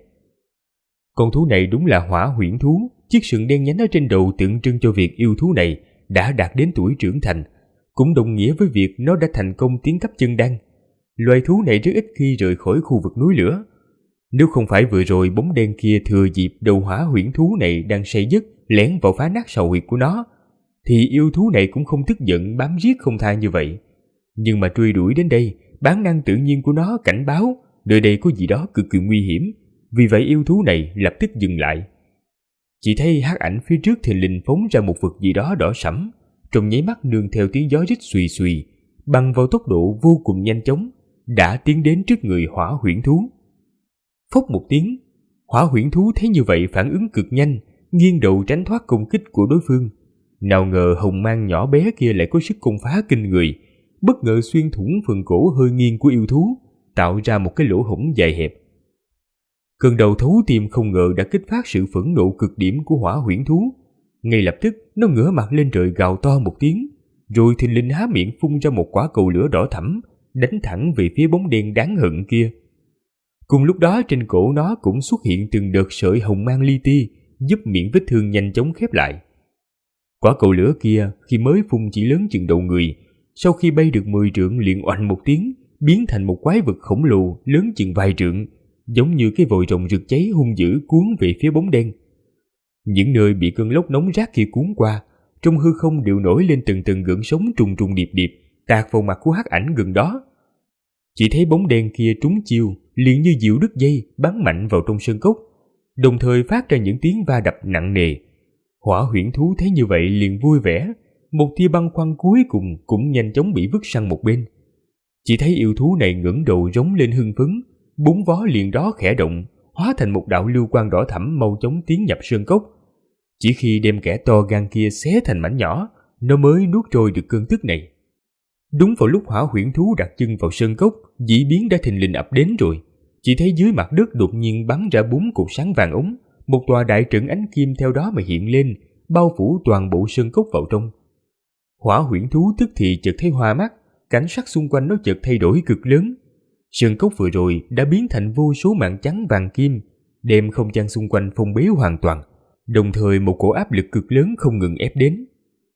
Con thú này đúng là hỏa huyễn thú, chiếc sừng đen nhánh ở trên đầu tượng trưng cho việc yêu thú này đã đạt đến tuổi trưởng thành, cũng đồng nghĩa với việc nó đã thành công tiến cấp chân đan. Loài thú này rất ít khi rời khỏi khu vực núi lửa. Nếu không phải vừa rồi bóng đen kia thừa dịp đầu hỏa huyễn thú này đang say giấc lén vào phá nát sầu huyệt của nó, thì yêu thú này cũng không tức giận bám giết không tha như vậy. Nhưng mà truy đuổi đến đây, bản năng tự nhiên của nó cảnh báo nơi đây có gì đó cực kỳ nguy hiểm, vì vậy yêu thú này lập tức dừng lại. Chỉ thấy hắc ảnh phía trước thình lình phóng ra một vật gì đó đỏ sẫm, trong nháy mắt nương theo tiếng gió rít xùy xùy, bằng vào tốc độ vô cùng nhanh chóng, đã tiến đến trước người hỏa huyễn thú. Phốc một tiếng, hỏa huyễn thú thấy như vậy phản ứng cực nhanh, nghiêng đầu tránh thoát công kích của đối phương. Nào ngờ hồng mang nhỏ bé kia lại có sức công phá kinh người, bất ngờ xuyên thủng phần cổ hơi nghiêng của yêu thú, tạo ra một cái lỗ hổng dài hẹp. Cơn đầu thấu tim không ngờ đã kích phát sự phẫn nộ cực điểm của hỏa huyễn thú. Ngay lập tức nó ngửa mặt lên trời gào to một tiếng, rồi thình lình há miệng phun ra một quả cầu lửa đỏ thẫm, đánh thẳng về phía bóng đen đáng hận kia. Cùng lúc đó trên cổ nó cũng xuất hiện từng đợt sợi hồng mang li ti, giúp miệng vết thương nhanh chóng khép lại. Quả cầu lửa kia khi mới phun chỉ lớn chừng đầu người, sau khi bay được 10 trượng liền oanh một tiếng, biến thành một quái vật khổng lồ lớn chừng vài trượng, giống như cái vòi rồng rực cháy hung dữ cuốn về phía bóng đen. Những nơi bị cơn lốc nóng rát kia cuốn qua, trong hư không đều nổi lên từng từng gợn sóng trùng trùng điệp điệp, tạt vào mặt của hắc ảnh gần đó. Chỉ thấy bóng đen kia trúng chiêu, liền như diều đứt dây bắn mạnh vào trong sơn cốc, đồng thời phát ra những tiếng va đập nặng nề. Hỏa huyễn thú thấy như vậy liền vui vẻ, một tia băng khoăn cuối cùng cũng nhanh chóng bị vứt sang một bên. Chỉ thấy yêu thú này ngẩng đầu rống lên hưng phấn, bốn vó liền đó khẽ động, hóa thành một đạo lưu quang đỏ thẫm mau chóng tiến nhập sơn cốc. Chỉ khi đem kẻ to gan kia xé thành mảnh nhỏ, nó mới nuốt trôi được cơn tức này. Đúng vào lúc hỏa huyễn thú đặt chân vào sơn cốc, dị biến đã thình lình ập đến rồi. Chỉ thấy dưới mặt đất đột nhiên bắn ra 4 cột sáng vàng ống, một tòa đại trận ánh kim theo đó mà hiện lên, bao phủ toàn bộ sơn cốc vào trong. Hỏa huyễn thú tức thì chợt thấy hoa mắt, cảnh sắc xung quanh nó chợt thay đổi cực lớn. Sơn cốc vừa rồi đã biến thành vô số mảng trắng vàng kim, đem không gian xung quanh phong bế hoàn toàn. đồng thời một cổ áp lực cực lớn không ngừng ép đến.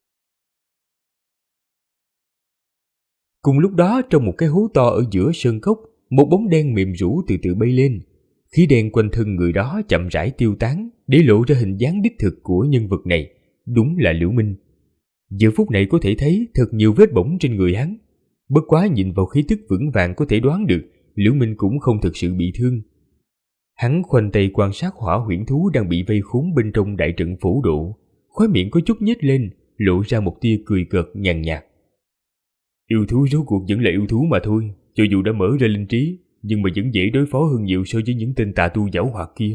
Cùng lúc đó, trong một cái hố to ở giữa sơn cốc, một bóng đen mềm rũ từ từ bay lên. Khí đen quanh thân người đó chậm rãi tiêu tán, để lộ ra hình dáng đích thực của nhân vật này, đúng là Liễu Minh. Giờ phút này có thể thấy thật nhiều vết bỏng trên người hắn. Bất quá nhìn vào khí tức vững vàng có thể đoán được Liễu Minh cũng không thực sự bị thương. Hắn khoanh tay quan sát hỏa huyễn thú đang bị vây khốn bên trong đại trận phổ độ, khóe miệng có chút nhếch lên, lộ ra một tia cười cợt nhàn nhạt. Yêu thú rốt cuộc vẫn là yêu thú mà thôi, cho dù đã mở ra linh trí, nhưng mà vẫn dễ đối phó hơn nhiều so với những tên tà tu giảo hoạt kia.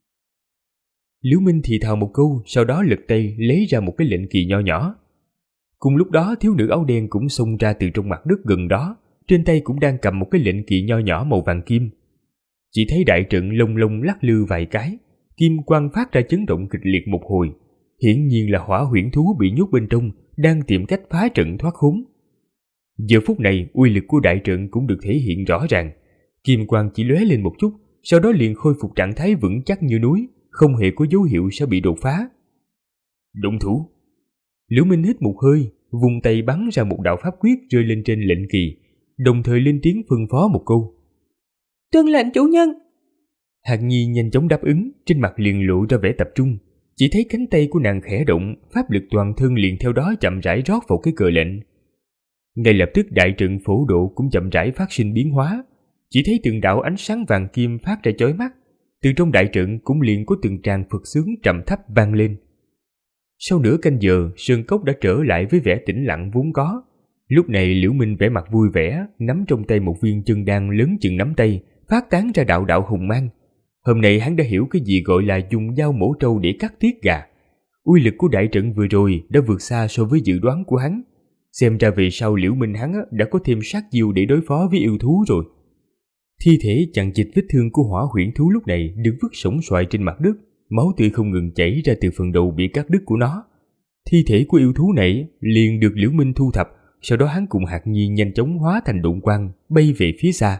Liễu Minh thì thào một câu, sau đó lật tay lấy ra một cái lệnh kỳ nho nhỏ. Cùng lúc đó, thiếu nữ áo đen cũng xông ra từ trong mặt đất gần đó, trên tay cũng đang cầm một cái lệnh kỳ nho nhỏ màu vàng kim. Chỉ thấy đại trận lông lông lắc lư vài cái, kim quang phát ra chấn động kịch liệt một hồi. Hiển nhiên là hỏa huyễn thú bị nhốt bên trong, đang tìm cách phá trận thoát khốn. Giờ phút này, uy lực của đại trận cũng được thể hiện rõ ràng. Kim quang chỉ lóe lên một chút, sau đó liền khôi phục trạng thái vững chắc như núi, không hề có dấu hiệu sẽ bị đột phá. Động thủ! Liễu Minh hít một hơi, vùng tay bắn ra một đạo pháp quyết rơi lên trên lệnh kỳ, đồng thời lên tiếng phân phó một câu. Tuân lệnh chủ nhân! Hạc Nhi nhanh chóng đáp ứng, trên mặt liền lộ ra vẻ tập trung. Chỉ thấy cánh tay của nàng khẽ động, pháp lực toàn thân liền theo đó chậm rãi rót vào cái cờ lệnh. Ngay lập tức đại trận phổ độ cũng chậm rãi phát sinh biến hóa. Chỉ thấy từng đạo ánh sáng vàng kim phát ra chói mắt, từ trong đại trận cũng liền có từng tràng Phật xướng trầm thấp vang lên. Sau nửa canh giờ, sơn cốc đã trở lại với vẻ tĩnh lặng vốn có. Lúc này Liễu Minh vẻ mặt vui vẻ, nắm trong tay một viên chân đan lớn chừng nắm tay, phát tán ra đạo đạo hùng mang. Hôm nay hắn đã hiểu cái gì gọi là dùng dao mổ trâu để cắt tiết gà. Uy lực của đại trận vừa rồi đã vượt xa so với dự đoán của hắn. Xem ra về sau Liễu Minh hắn đã có thêm sát chiêu để đối phó với yêu thú rồi. Thi thể chằng chịt vết thương của hỏa huyễn thú lúc này được vứt sổng xoài trên mặt đất, máu tươi không ngừng chảy ra từ phần đầu bị cắt đứt của nó. Thi thể của yêu thú này liền được Liễu Minh thu thập, sau đó hắn cùng Hạc Nhi nhanh chóng hóa thành độn quang bay về phía xa.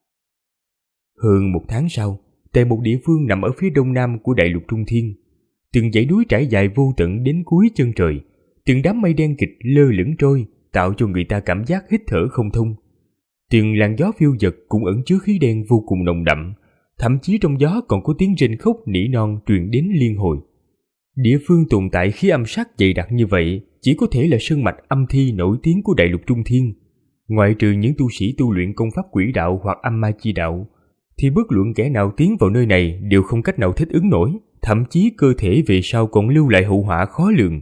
Hơn một tháng sau, tại một địa phương nằm ở phía đông nam của đại lục Trung Thiên, từng dãy núi trải dài vô tận đến cuối chân trời, từng đám mây đen kịch lơ lửng trôi, tạo cho người ta cảm giác hít thở không thông. Từng làn gió phiêu dật cũng ẩn chứa khí đen vô cùng nồng đậm, thậm chí trong gió còn có tiếng rên khóc nỉ non truyền đến liên hồi. Địa phương tồn tại khí âm sát dày đặc như vậy chỉ có thể là sơn mạch âm thi nổi tiếng của đại lục Trung Thiên. Ngoại trừ những tu sĩ tu luyện công pháp quỷ đạo hoặc âm ma chi đạo, thì bất luận kẻ nào tiến vào nơi này đều không cách nào thích ứng nổi, thậm chí cơ thể về sau còn lưu lại hậu họa khó lường.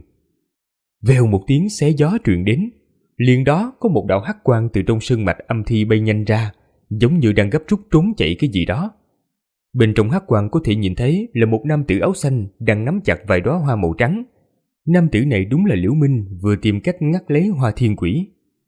Vèo một tiếng xé gió truyền đến, liền đó có một đạo hắc quang từ trong sơn mạch âm thi bay nhanh ra, giống như đang gấp rút trốn chạy cái gì đó. Bên trong hắc quang có thể nhìn thấy là một nam tử áo xanh đang nắm chặt vài đóa hoa màu trắng. Nam tử này đúng là Liễu Minh vừa tìm cách ngắt lấy hoa thiên quỷ.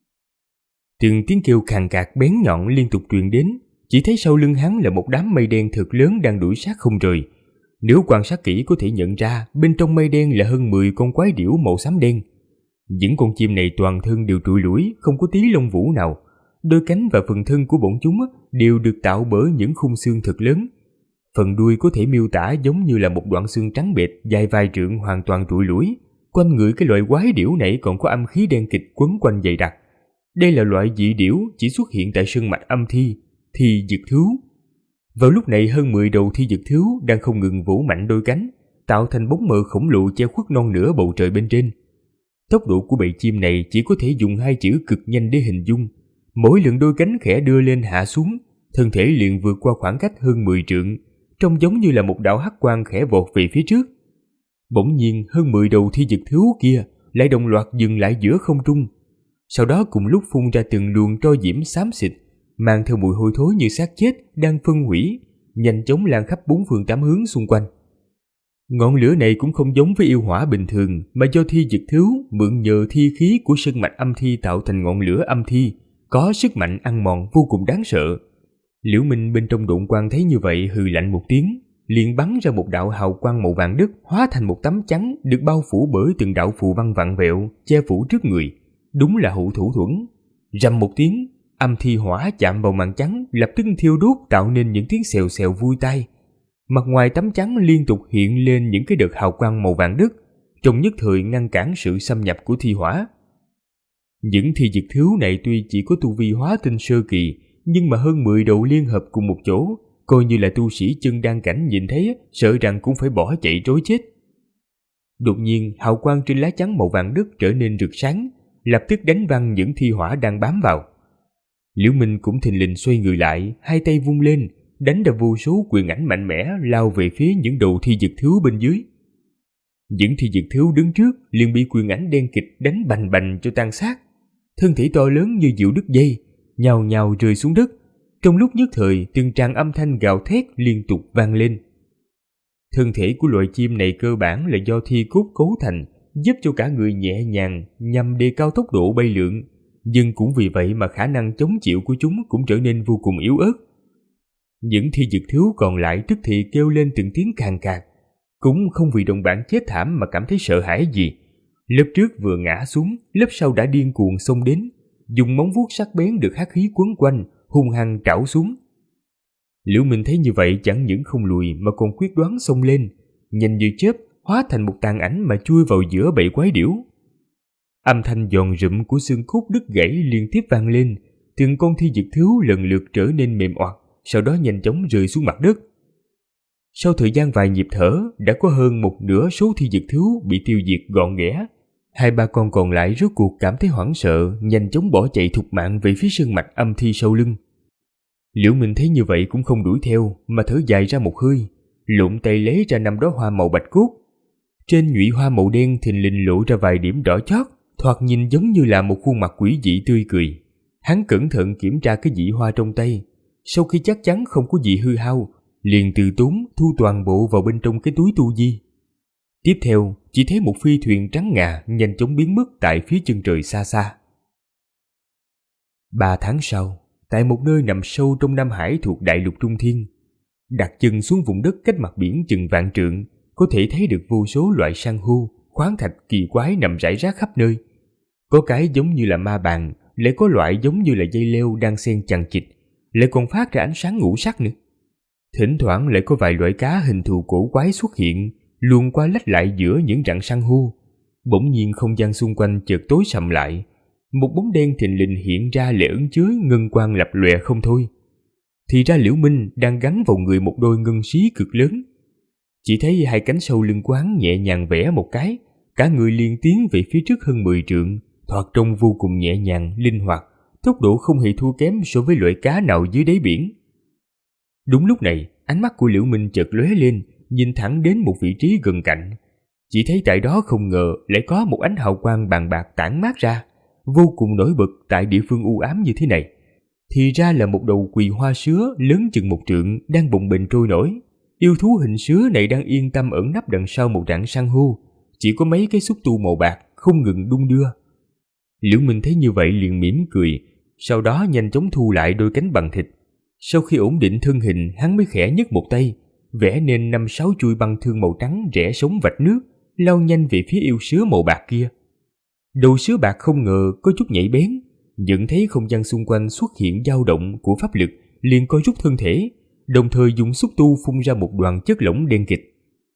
Từng tiếng kêu khàn cạc bén nhọn liên tục truyền đến, chỉ thấy sau lưng hắn là một đám mây đen thật lớn đang đuổi sát không rời. Nếu quan sát kỹ có thể nhận ra bên trong mây đen là hơn 10 con quái điểu màu xám đen. Những con chim này toàn thân đều trụi lủi, không có tí lông vũ nào. Đôi cánh và phần thân của bọn chúng đều được tạo bởi những khung xương thật lớn. Phần đuôi có thể miêu tả giống như là một đoạn xương trắng bệt dài vài trượng hoàn toàn trụi lủi. Quanh người cái loại quái điểu này còn có âm khí đen kịch quấn quanh dày đặc. Đây là loại dị điểu chỉ xuất hiện tại sơn mạch âm thi, thi dực thú. Vào lúc này hơn 10 đầu thi dực thú đang không ngừng vỗ mạnh đôi cánh, tạo thành bóng mờ khổng lồ che khuất non nửa bầu trời bên trên. Tốc độ của bầy chim này chỉ có thể dùng hai chữ cực nhanh để hình dung. Mỗi lần đôi cánh khẽ đưa lên hạ xuống, thân thể liền vượt qua khoảng cách hơn 10 trượng, trông giống như là một đạo hắc quang khẽ vọt về phía trước. Bỗng nhiên hơn 10 đầu thi dực thú kia lại đồng loạt dừng lại giữa không trung. Sau đó cùng lúc phun ra từng luồng tro diễm xám xịt, mang theo mùi hôi thối như xác chết đang phân hủy, nhanh chóng lan khắp bốn phương tám hướng xung quanh. Ngọn lửa này cũng không giống với yêu hỏa bình thường, mà do thi dực thú mượn nhờ thi khí của sơn mạch âm thi tạo thành ngọn lửa âm thi, có sức mạnh ăn mòn vô cùng đáng sợ. Liễu Minh bên trong độn quang thấy như vậy hừ lạnh một tiếng, liền bắn ra một đạo hào quang màu vàng đất hóa thành một tấm chắn được bao phủ bởi từng đạo phù văn vặn vẹo che phủ trước người. Đúng là hữu thủ thuẫn. Rầm một tiếng, âm thi hỏa chạm vào màn chắn lập tức thiêu đốt tạo nên những tiếng xèo xèo vui tai. Mặt ngoài tấm chắn liên tục hiện lên những cái đợt hào quang màu vàng đất, trong nhất thời ngăn cản sự xâm nhập của thi hỏa. Những thi dực thiếu này tuy chỉ có tu vi hóa tinh sơ kỳ, nhưng mà hơn 10 đầu liên hợp cùng một chỗ, coi như là tu sĩ chân đan cảnh nhìn thấy sợ rằng cũng phải bỏ chạy trối chết. Đột nhiên hào quang trên lá chắn màu vàng đất trở nên rực sáng, lập tức đánh văng những thi hỏa đang bám vào. Liễu Minh cũng thình lình xoay người lại, hai tay vung lên, đánh ra vô số quyền ảnh mạnh mẽ lao về phía những đầu thi dực thiếu bên dưới. Những thi dực thiếu đứng trước liền bị quyền ảnh đen kịt đánh bành bành cho tan xác. Thân thể to lớn như diều đứt dây, nhào nhào rơi xuống đất. Trong lúc nhất thời, từng tràng âm thanh gào thét liên tục vang lên. Thân thể của loại chim này cơ bản là do thi cốt cấu thành, giúp cho cả người nhẹ nhàng nhằm đề cao tốc độ bay lượn, nhưng cũng vì vậy mà khả năng chống chịu của chúng cũng trở nên vô cùng yếu ớt. Những thi dực thiếu còn lại tức thì kêu lên từng tiếng càn cạc, cũng không vì đồng bạn chết thảm mà cảm thấy sợ hãi gì. Lớp trước vừa ngã xuống, lớp sau đã điên cuồng xông đến, dùng móng vuốt sắc bén được hắc khí quấn quanh, hung hăng trảo xuống. Liễu Minh thấy như vậy chẳng những không lùi mà còn quyết đoán xông lên, nhanh như chớp hóa thành một tàn ảnh mà chui vào giữa bầy quái điểu. Âm thanh giòn rụm của xương cốt đứt gãy liên tiếp vang lên, từng con thi dực thiếu lần lượt trở nên mềm oặt, sau đó nhanh chóng rơi xuống mặt đất. Sau thời gian vài nhịp thở, đã có hơn một nửa số thi dực thiếu bị tiêu diệt gọn ghẽ. Hai ba con còn lại rốt cuộc cảm thấy hoảng sợ, nhanh chóng bỏ chạy thục mạng về phía sơn mạch âm thi sau lưng. Liễu Minh thấy như vậy cũng không đuổi theo, mà thở dài ra một hơi, lụm tay lấy ra 5 đóa hoa màu bạch cốt. Trên nhụy hoa màu đen thình lình lộ ra vài điểm đỏ chót, thoạt nhìn giống như là một khuôn mặt quỷ dị tươi cười. Hắn cẩn thận kiểm tra cái dị hoa trong tay, sau khi chắc chắn không có gì hư hao, liền từ tốn thu toàn bộ vào bên trong cái túi tu di. Tiếp theo, chỉ thấy một phi thuyền trắng ngà nhanh chóng biến mất tại phía chân trời xa xa. 3 tháng sau, tại một nơi nằm sâu trong Nam Hải thuộc đại lục Trung Thiên, đặt chân xuống vùng đất cách mặt biển chừng vạn trượng, có thể thấy được vô số loại san hô, khoáng thạch kỳ quái nằm rải rác khắp nơi. Có cái giống như là ma bàn, lại có loại giống như là dây leo đang xen chằng chịt, lại còn phát ra ánh sáng ngũ sắc nữa. Thỉnh thoảng lại có vài loại cá hình thù cổ quái xuất hiện, luồn qua lách lại giữa những rặng san hô. Bỗng nhiên không gian xung quanh chợt tối sầm lại, một bóng đen thình lình hiện ra lẻ ẩn chứa ngân quang lập lòe không thôi. Thì ra Liễu Minh đang gắn vào người một đôi ngân xí cực lớn. Chỉ thấy hai cánh sau lưng quán nhẹ nhàng vẽ một cái, cả người liền tiến về phía trước hơn 10 trượng, thoạt trông vô cùng nhẹ nhàng, linh hoạt, tốc độ không hề thua kém so với loại cá nào dưới đáy biển. Đúng lúc này, ánh mắt của Liễu Minh chợt lóe lên, nhìn thẳng đến một vị trí gần cạnh. Chỉ thấy tại đó không ngờ lại có một ánh hào quang bàn bạc tản mát ra, vô cùng nổi bật tại địa phương u ám như thế này. Thì ra là một đầu quỳ hoa sứa lớn chừng 1 trượng đang bồng bềnh trôi nổi. Yêu thú hình sứa này đang yên tâm ẩn nấp đằng sau một rặng san hô, chỉ có mấy cái xúc tu màu bạc không ngừng đung đưa. Liễu Minh thấy như vậy liền mỉm cười, sau đó nhanh chóng thu lại đôi cánh bằng thịt. Sau khi ổn định thân hình, hắn mới khẽ nhấc một tay, vẽ nên 5-6 chuôi băng thương màu trắng rẽ sống vạch nước, lao nhanh về phía yêu sứa màu bạc kia. Đầu sứa bạc không ngờ có chút nhạy bén, nhận thấy không gian xung quanh xuất hiện dao động của pháp lực, liền co rút thân thể, đồng thời dùng xúc tu phun ra một đoàn chất lỏng đen kịt.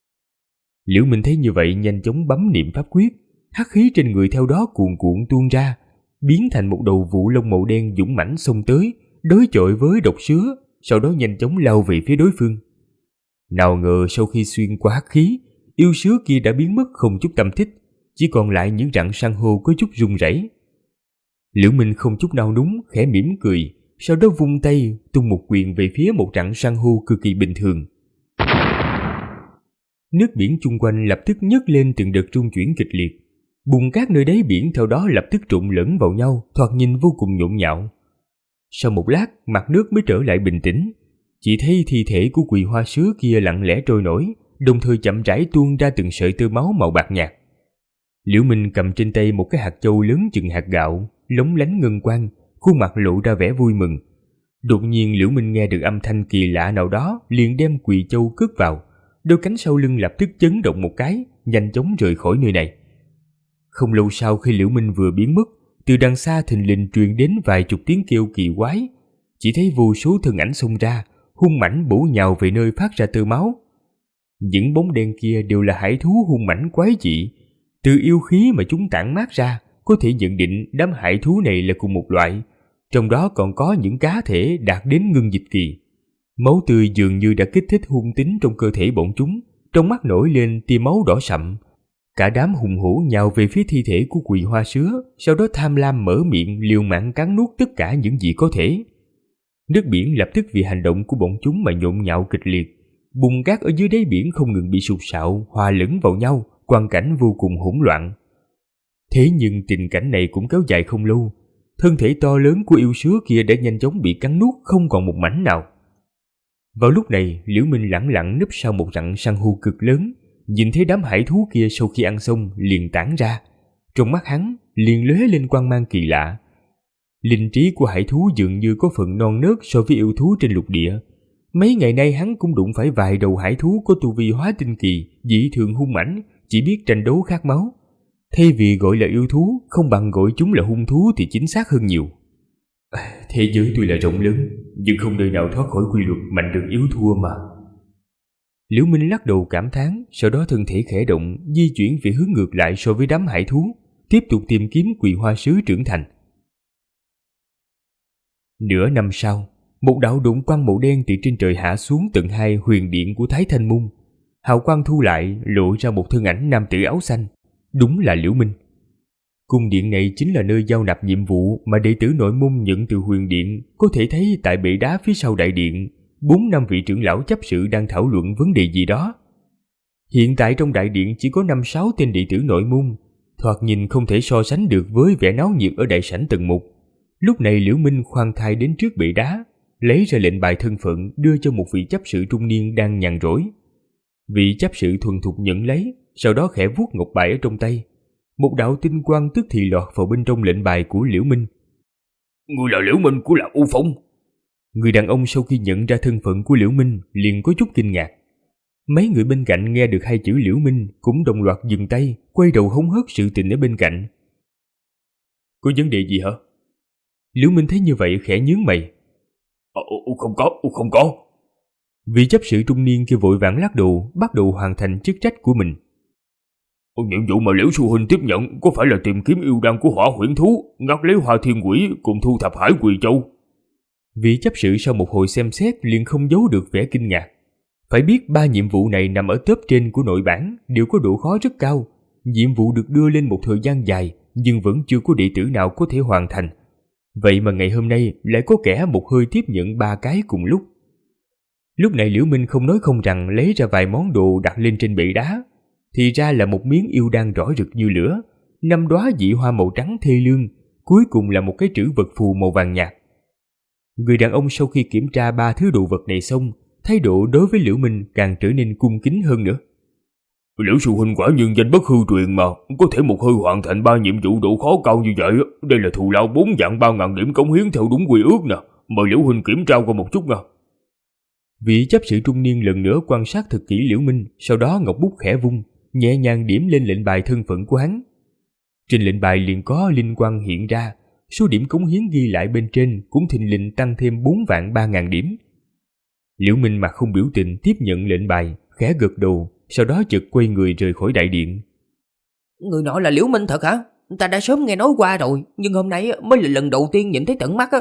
Liễu Minh thấy như vậy nhanh chóng bấm niệm pháp quyết, hắc khí trên người theo đó cuồn cuộn tuôn ra, biến thành một đầu vụ lông màu đen dũng mãnh xông tới, đối chọi với độc sứa, sau đó nhanh chóng lao về phía đối phương. Nào ngờ sau khi xuyên qua hắc khí, yêu sứa kia đã biến mất không chút tâm tích, chỉ còn lại những rặng san hô có chút rung rẩy. Liễu Minh không chút nao núng, khẽ mỉm cười, sau đó vung tay tung một quyền về phía một rặng san hô cực kỳ bình thường. Nước biển chung quanh lập tức nhấc lên từng đợt rung chuyển kịch liệt, bùn cát nơi đáy biển theo đó lập tức trộn lẫn vào nhau, thoạt nhìn vô cùng nhộn nhạo. Sau một lát, mặt nước mới trở lại bình tĩnh, chỉ thấy thi thể của quỳ hoa sứa kia lặng lẽ trôi nổi, đồng thời chậm rãi tuôn ra từng sợi tơ máu màu bạc nhạt. Liễu Minh cầm trên tay một cái hạt châu lớn chừng hạt gạo, lóng lánh ngân quang, khuôn mặt lộ ra vẻ vui mừng. Đột nhiên Liễu Minh nghe được âm thanh kỳ lạ nào đó, liền đem quỳ châu cất vào, đôi cánh sau lưng lập tức chấn động một cái, nhanh chóng rời khỏi nơi này. Không lâu sau khi Liễu Minh vừa biến mất, từ đằng xa thình lình truyền đến vài chục tiếng kêu kỳ quái. Chỉ thấy vô số thân ảnh xông ra, hung mãnh bổ nhào về nơi phát ra tơ máu. Những bóng đen kia đều là hải thú hung mãnh quái dị. Từ yêu khí mà chúng tản mát ra, có thể nhận định đám hải thú này là cùng một loại, trong đó còn có những cá thể đạt đến ngưng dịch kỳ. Máu tươi dường như đã kích thích hung tính trong cơ thể bọn chúng, trong mắt nổi lên tia máu đỏ sậm. Cả đám hùng hổ nhào về phía thi thể của Quỳ Hoa Sứa, sau đó tham lam mở miệng liều mạng cắn nuốt tất cả những gì có thể. Nước biển lập tức vì hành động của bọn chúng mà nhộn nhạo kịch liệt. Bùn cát ở dưới đáy biển không ngừng bị sụt sạo, hòa lẫn vào nhau, quang cảnh vô cùng hỗn loạn. Thế nhưng tình cảnh này cũng kéo dài không lâu. Thân thể to lớn của yêu sứa kia đã nhanh chóng bị cắn nuốt không còn một mảnh nào. Vào lúc này, Liễu Minh lẳng lặng núp sau một rặng san hô cực lớn, nhìn thấy đám hải thú kia sau khi ăn xong liền tản ra. Trong mắt hắn liền lóe lên quang mang kỳ lạ. Linh trí của hải thú dường như có phần non nớt so với yêu thú trên lục địa. Mấy ngày nay hắn cũng đụng phải vài đầu hải thú có tu vi hóa tinh kỳ, dị thường hung mãnh, chỉ biết tranh đấu khát máu. Thay vì gọi là yêu thú, không bằng gọi chúng là hung thú thì chính xác hơn nhiều. Thế giới tuy là rộng lớn, nhưng không nơi nào thoát khỏi quy luật mạnh được yếu thua mà. Liễu Minh lắc đầu cảm thán, sau đó thân thể khẽ động, di chuyển về hướng ngược lại so với đám hải thú, tiếp tục tìm kiếm Quỳ Hoa Sứ trưởng thành. Nửa năm sau, một đạo độn quang màu đen từ trên trời hạ xuống tận hai huyền điện của Thái Thanh Môn. Hào quang thu lại, lộ ra một thân ảnh nam tử áo xanh. Đúng là Liễu Minh. Cung điện này chính là nơi giao nạp nhiệm vụ mà đệ tử nội môn nhận từ huyền điện. Có thể thấy tại bệ đá phía sau đại điện, 4-5 vị trưởng lão chấp sự đang thảo luận vấn đề gì đó. Hiện tại trong đại điện chỉ có 5-6 tên đệ tử nội môn, thoạt nhìn không thể so sánh được với vẻ náo nhiệt ở đại sảnh tầng 1. Lúc này Liễu Minh khoan thai đến trước bệ đá, lấy ra lệnh bài thân phận đưa cho một vị chấp sự trung niên đang nhàn rỗi. Vị chấp sự thuần thục nhận lấy, sau đó khẽ vuốt ngọc bài ở trong tay. Một đạo tinh quang tức thì lọt vào bên trong lệnh bài của Liễu Minh. Ngươi là Liễu Minh của Lạc U Phong. Người đàn ông sau khi nhận ra thân phận của Liễu Minh liền có chút kinh ngạc. Mấy người bên cạnh nghe được hai chữ Liễu Minh cũng đồng loạt dừng tay, quay đầu hóng hớt sự tình ở bên cạnh. Có vấn đề gì hả? Liễu Minh thấy như vậy khẽ nhướng mày. Không có. Vị chấp sự trung niên kia vội vàng lắc đầu, bắt đầu hoàn thành chức trách của mình. Nhiệm vụ mà Liễu sư huynh tiếp nhận có phải là tìm kiếm yêu đan của Hỏa Huyễn thú, ngắt lấy Hoa Thiên Quỷ cùng thu thập Hải Quỳ Châu? Vị chấp sự sau một hồi xem xét liền không giấu được vẻ kinh ngạc. Phải biết 3 nhiệm vụ này nằm ở top trên của nội bản, đều có độ khó rất cao. Nhiệm vụ được đưa lên một thời gian dài, nhưng vẫn chưa có đệ tử nào có thể hoàn thành. Vậy mà ngày hôm nay lại có kẻ một hơi tiếp nhận 3 cái cùng lúc. Lúc này Liễu Minh không nói không rằng lấy ra vài món đồ đặt lên trên bệ đá. Thì ra là một miếng yêu đan rõ rực như lửa, 5 đóa dị hoa màu trắng thê lương, cuối cùng là một cái trữ vật phù màu vàng nhạt. Người đàn ông sau khi kiểm tra 3 thứ đồ vật này xong, thái độ đối với Liễu Minh càng trở nên cung kính hơn nữa. Liễu sư huynh quả nhiên danh bất hư truyền mà, có thể một hơi hoàn thành 3 nhiệm vụ độ khó cao như vậy. Đây là thù lao 4 vạn 3.000 điểm cống hiến theo đúng quy ước nè, mời Liễu huynh kiểm tra qua một chút nha. Vị chấp sự trung niên lần nữa quan sát thật kỹ Liễu Minh, sau đó ngọc bút khẽ vung, nhẹ nhàng điểm lên lệnh bài thân phận của hắn. Trên lệnh bài liền có linh quang hiện ra, số điểm cống hiến ghi lại bên trên cũng thình lình tăng thêm 4.300.000 điểm. Liễu Minh mặt không biểu tình tiếp nhận lệnh bài, khẽ gật đầu, sau đó chợt quay người rời khỏi đại điện. Người nọ là Liễu Minh thật hả? Ta đã sớm nghe nói qua rồi, nhưng hôm nay mới là lần đầu tiên nhìn thấy tận mắt á.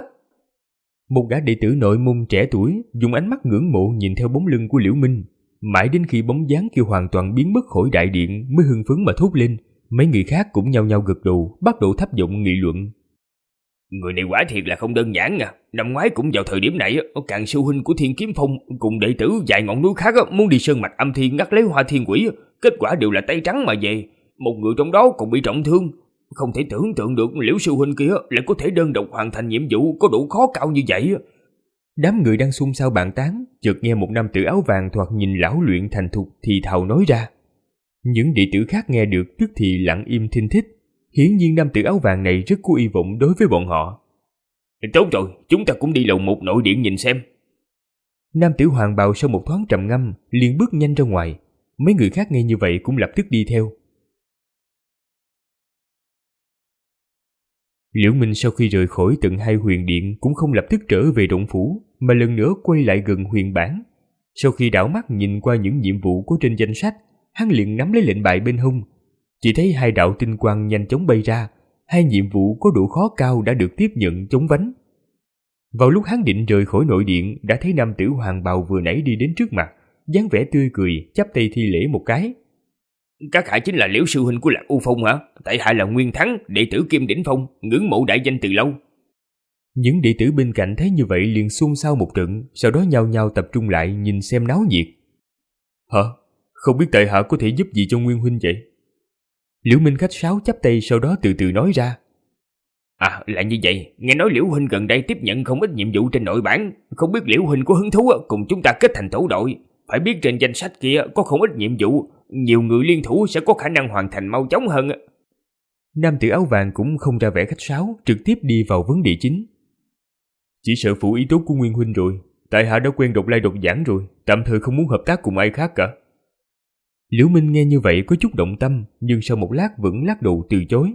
Một gã đệ tử nội môn trẻ tuổi dùng ánh mắt ngưỡng mộ nhìn theo bóng lưng của Liễu Minh, mãi đến khi bóng dáng kia hoàn toàn biến mất khỏi đại điện mới hưng phấn mà thốt lên. Mấy người khác cũng nhao nhao gật đầu, bắt đầu thấp giọng nghị luận. Người này quả thiệt là không đơn giản nha. Năm ngoái cũng vào thời điểm này, Càn sư huynh của Thiên Kiếm Phong cùng đệ tử vài ngọn núi khác muốn đi sơn mạch âm thiên ngắt lấy Hoa Thiên Quỷ, kết quả đều là tay trắng mà về. Một người trong đó còn bị trọng thương. Không thể tưởng tượng được Liễu sư huynh kia lại có thể đơn độc hoàn thành nhiệm vụ có độ khó cao như vậy. Đám người đang xôn xao bàn tán, chợt nghe một nam tử áo vàng thoạt nhìn lão luyện thành thục thì thào nói ra. Những đệ tử khác nghe được tức thì lặng im thinh thích. Hiển nhiên nam tử áo vàng này rất có hy vọng đối với bọn họ. Tốt rồi, chúng ta cũng đi lầu một nội điện nhìn xem. Nam tử hoàng bào sau một thoáng trầm ngâm liền bước nhanh ra ngoài. Mấy người khác nghe như vậy cũng lập tức đi theo. Liễu Minh sau khi rời khỏi tận hai huyền điện cũng không lập tức trở về động phủ, mà lần nữa quay lại gần huyền bản. Sau khi đảo mắt nhìn qua những nhiệm vụ có trên danh sách, hắn liền nắm lấy lệnh bài bên hông. Chỉ thấy hai đạo tinh quang nhanh chóng bay ra, hai nhiệm vụ có độ khó cao đã được tiếp nhận chống vánh. Vào lúc hắn định rời khỏi nội điện, đã thấy nam tử hoàng bào vừa nãy đi đến trước mặt, dáng vẻ tươi cười, chắp tay thi lễ một cái. Các hạ chính là Liễu sư huynh của Lạc U Phong hả? Tại hạ là Nguyên Thắng, đệ tử Kim Đỉnh Phong, ngưỡng mộ đại danh từ lâu. Những đệ tử bên cạnh thấy như vậy liền xôn xao một trận, sau đó nhao nhao tập trung lại nhìn xem náo nhiệt. Hả? Không biết tại hạ có thể giúp gì cho Nguyên huynh vậy? Liễu Minh khách sáo chắp tay, sau đó từ từ nói ra. Là như vậy, nghe nói Liễu huynh gần đây tiếp nhận không ít nhiệm vụ trên nội bản, không biết Liễu huynh có hứng thú cùng chúng ta kết thành tổ đội. Phải biết trên danh sách kia có không ít nhiệm vụ, nhiều người liên thủ sẽ có khả năng hoàn thành mau chóng hơn. Nam tử áo vàng cũng không ra vẻ khách sáo, trực tiếp đi vào vấn đề chính. Chỉ sợ phụ ý tốt của Nguyên huynh rồi, tại hạ đã quen độc lai độc giảng rồi, tạm thời không muốn hợp tác cùng ai khác cả. Liễu Minh nghe như vậy có chút động tâm, nhưng sau một lát vẫn lắc đầu từ chối.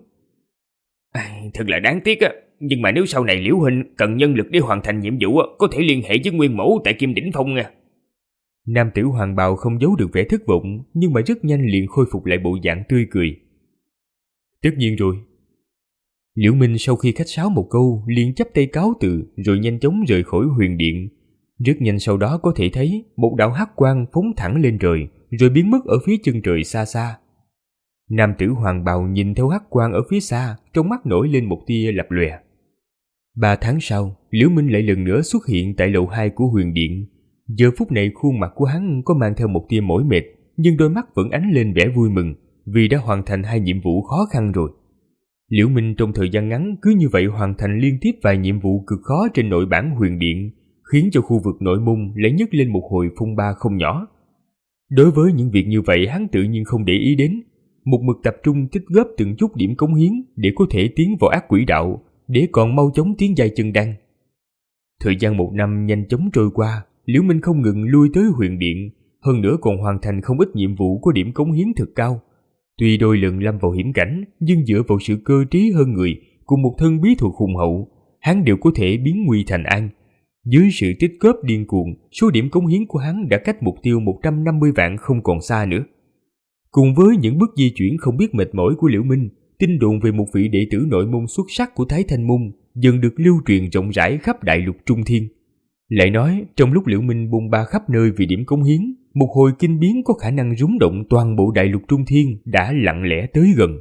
Thật là đáng tiếc nhưng mà nếu sau này Liễu huynh cần nhân lực để hoàn thành nhiệm vụ có thể liên hệ với Nguyên mẫu tại Kim Đỉnh Phong nha. Nam tử hoàng bào không giấu được vẻ thất vọng, nhưng mà rất nhanh liền khôi phục lại bộ dạng tươi cười. Tất nhiên rồi. Liễu Minh sau khi khách sáo một câu liền chắp tay cáo từ, rồi nhanh chóng rời khỏi huyền điện. Rất nhanh sau đó có thể thấy một đạo hắc quang phóng thẳng lên trời, rồi biến mất ở phía chân trời xa xa. Nam tử hoàng bào nhìn theo hắc quang ở phía xa, trong mắt nổi lên một tia lập lòe. 3 tháng sau, Liễu Minh lại lần nữa xuất hiện tại lầu 2 của huyền điện. Giờ phút này khuôn mặt của hắn có mang theo một tia mỏi mệt, nhưng đôi mắt vẫn ánh lên vẻ vui mừng, vì đã hoàn thành 2 nhiệm vụ khó khăn rồi. Liễu Minh trong thời gian ngắn cứ như vậy hoàn thành liên tiếp vài nhiệm vụ cực khó trên nội bản huyền điện, khiến cho khu vực nội môn lại nhấc lên một hồi phong ba không nhỏ. Đối với những việc như vậy hắn tự nhiên không để ý đến, một mực tập trung tích góp từng chút điểm cống hiến để có thể tiến vào ác quỷ đạo, để còn mau chóng tiến giai chân đan. Thời gian 1 năm nhanh chóng trôi qua, Liễu Minh không ngừng lui tới huyền điện, hơn nữa còn hoàn thành không ít nhiệm vụ có điểm cống hiến thực cao. Tuy đôi lần lâm vào hiểm cảnh, nhưng dựa vào sự cơ trí hơn người cùng một thân bí thuật hùng hậu, hắn đều có thể biến nguy thành an. Dưới sự tích góp điên cuồng, số điểm cống hiến của hắn đã cách mục tiêu 150 vạn không còn xa nữa. Cùng với những bước di chuyển không biết mệt mỏi của Liễu Minh, tin đồn về một vị đệ tử nội môn xuất sắc của Thái Thanh môn dần được lưu truyền rộng rãi khắp đại lục Trung Thiên. Lại nói, trong lúc Liễu Minh bôn ba khắp nơi vì điểm cống hiến, một hồi kinh biến có khả năng rúng động toàn bộ đại lục Trung Thiên đã lặng lẽ tới gần.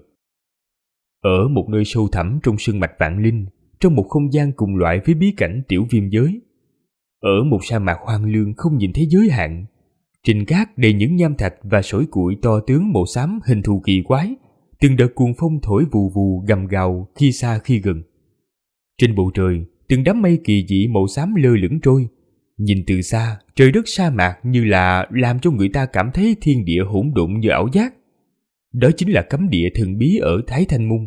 Ở một nơi sâu thẳm trong sơn mạch Vạn Linh, trong một không gian cùng loại với bí cảnh Tiểu Viêm Giới, ở một sa mạc hoang lương không nhìn thấy giới hạn, trên cát đầy những nham thạch và sỏi cuội to tướng màu xám hình thù kỳ quái, từng đợt cuồng phong thổi vù vù gầm gào khi xa khi gần. Trên bầu trời, từng đám mây kỳ dị màu xám lơ lửng trôi. Nhìn từ xa, trời đất sa mạc như là làm cho người ta cảm thấy thiên địa hỗn độn như ảo giác. Đó chính là cấm địa thần bí ở Thái Thanh môn.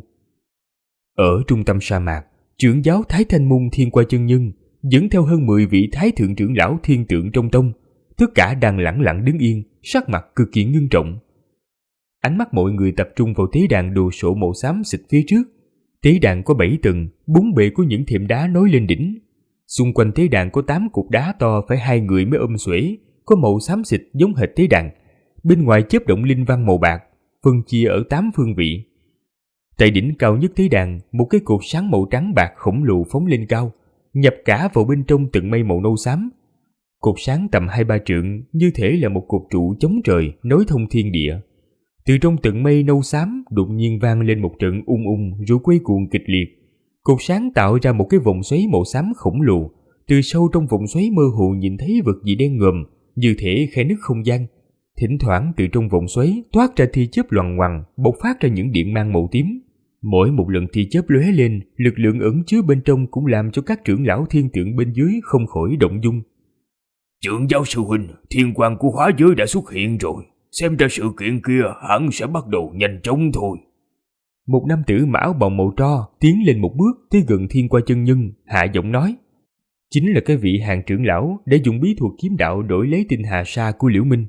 Ở trung tâm sa mạc, trưởng giáo Thái Thanh môn Thiên Qua chân nhân dẫn theo hơn 10 vị thái thượng trưởng lão thiên tượng trong tông, tất cả đang lẳng lặng đứng yên, sắc mặt cực kỳ ngưng trọng. Ánh mắt mọi người tập trung vào tế đàn đồ sộ màu xám xịt phía trước. Tế đàn có 7 tầng, 4 bề có những thềm đá nối lên đỉnh. Xung quanh tế đàn có 8 cục đá to phải 2 người mới ôm xuể, có màu xám xịt giống hệt tế đàn. Bên ngoài chớp động linh văn màu bạc, phân chia ở 8 phương vị. Tại đỉnh cao nhất tế đàn, một cái cột sáng màu trắng bạc khổng lồ phóng lên cao, nhập cả vào bên trong tầng mây màu nâu xám. Cột sáng tầm 2-3 trượng, như thể là một cột trụ chống trời nối thông thiên địa. Từ trong tầng mây nâu xám đột nhiên vang lên một trận rồi quay cuồng kịch liệt. Cột sáng tạo ra một cái vòng xoáy màu xám khổng lồ. Từ sâu trong vòng xoáy mơ hồ nhìn thấy vật gì đen ngòm, như thể khe nứt không gian. Thỉnh thoảng từ trong vòng xoáy toát ra tia chớp loằng ngoằng, bộc phát ra những điện mang màu tím. Mỗi một lần tia chớp lóe lên, lực lượng ẩn chứa bên trong cũng làm cho các trưởng lão thiên tượng bên dưới không khỏi động dung. Trưởng giáo sư huynh, thiên quang của hóa giới đã xuất hiện rồi. Xem ra sự kiện kia hẳn sẽ bắt đầu nhanh chóng thôi. Một nam tử mặc áo bào màu tro tiến lên một bước tới gần Thiên Qua chân nhân, hạ giọng nói. Chính là cái vị hàng trưởng lão đã dùng bí thuật kiếm đạo đổi lấy tinh hà sa của Liễu Minh.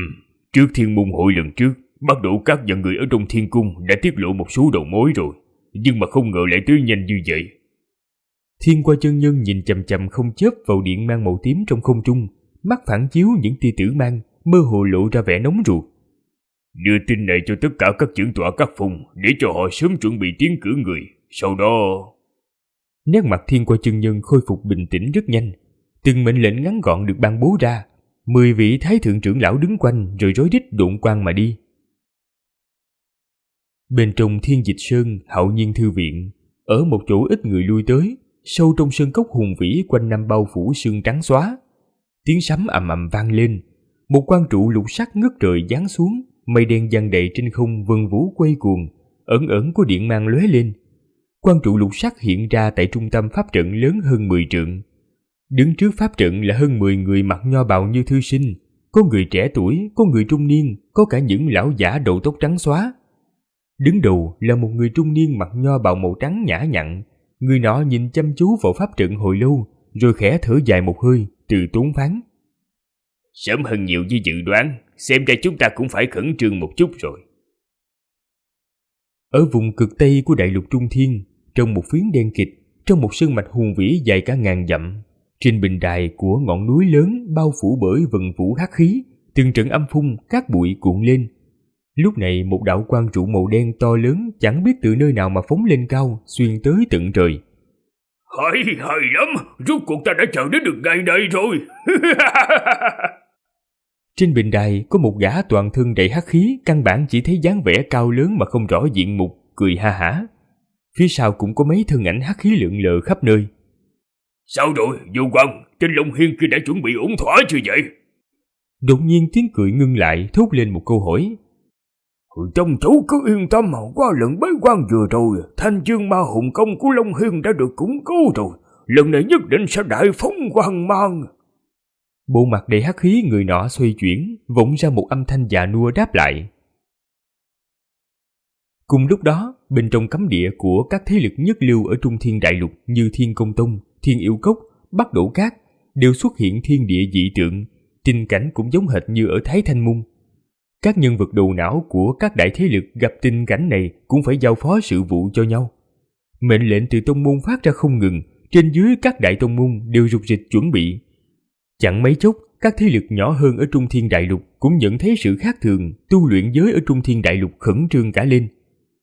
Trước thiên môn hội lần trước, bắt đầu các dòng người ở trong thiên cung đã tiết lộ một số đầu mối rồi. nhưng mà không ngờ lại tới nhanh như vậy. Thiên Qua chân nhân nhìn chằm chằm không chớp vào điện mang màu tím trong không trung, mắt phản chiếu những tia tử mang, mơ hồ lộ ra vẻ nóng ruột. Đưa tin này cho tất cả các trưởng tọa các phùng để cho họ sớm chuẩn bị tiến cử người. Sau đó... Nét mặt Thiên Qua chân nhân khôi phục bình tĩnh rất nhanh. Từng mệnh lệnh ngắn gọn được ban bố ra. 10 vị thái thượng trưởng lão đứng quanh rồi rối rít độn quang mà đi. Bên trong Thiên Dịch Sơn Hạo Nhiên Thư Viện, ở một chỗ ít người lui tới, sâu trong sơn cốc hùng vĩ quanh năm bao phủ sương trắng xóa. Tiếng sấm ầm ầm vang lên, một quang trụ lục sắc ngất trời giáng xuống, mây đen giăng đầy trên không vân vũ quay cuồng, ẩn ẩn có điện mang lóe lên. Quang trụ lục sắc hiện ra tại trung tâm pháp trận lớn hơn 10 trượng. Đứng trước pháp trận là hơn 10 người mặc nho bào như thư sinh, có người trẻ tuổi, có người trung niên, có cả những lão giả đầu tóc trắng xóa. Đứng đầu là một người trung niên mặc nho bào màu trắng nhã nhặn, người nọ nhìn chăm chú vào pháp trận hồi lâu, rồi khẽ thở dài một hơi, từ tốn phán: Sớm hơn nhiều như dự đoán, xem ra chúng ta cũng phải khẩn trương một chút rồi. Ở vùng cực tây của đại lục Trung Thiên, trong một phiến đen kịt, trong một sơn mạch hùng vĩ dài cả ngàn dặm, trên bình đài của ngọn núi lớn bao phủ bởi vần vũ hắc khí, từng trận âm phun, cát bụi cuộn lên. Lúc này một đạo quang trụ màu đen to lớn chẳng biết từ nơi nào mà phóng lên cao, xuyên tới tận trời. Hay lắm, rốt cuộc ta đã chờ đến được ngày này rồi. Trên bình đài có một gã toàn thân đầy hắc khí, căn bản chỉ thấy dáng vẻ cao lớn mà không rõ diện mục, cười ha hả. Phía sau cũng có mấy thân ảnh hắc khí lượn lờ khắp nơi. Sao rồi, Vô Quang, tên Long Hiên kia đã chuẩn bị ổn thỏa chưa vậy? Đột nhiên tiếng cười ngưng lại, thốt lên một câu hỏi. Tông chủ cứ yên tâm, qua lần bế quan vừa rồi, thanh chương ma hùng công của Long Hiên đã được củng cố rồi. Lần này nhất định sẽ đại phóng quang mang. Bộ mặt đầy hắc khí người nọ xoay chuyển, vọng ra một âm thanh già nua đáp lại. Cùng lúc đó, bên trong cấm địa của các thế lực nhất lưu ở Trung Thiên Đại Lục như Thiên Công Tông, Thiên Yêu Cốc, Bắc Đổ Cát đều xuất hiện thiên địa dị tượng, tình cảnh cũng giống hệt như ở Thái Thanh Môn. Các nhân vật đầu não của các đại thế lực gặp tình cảnh này cũng phải giao phó sự vụ cho nhau. Mệnh lệnh từ tông môn phát ra không ngừng, trên dưới các đại tông môn đều rục rịch chuẩn bị. Chẳng mấy chốc, các thế lực nhỏ hơn ở Trung Thiên Đại Lục cũng nhận thấy sự khác thường, tu luyện giới ở Trung Thiên Đại Lục khẩn trương cả lên.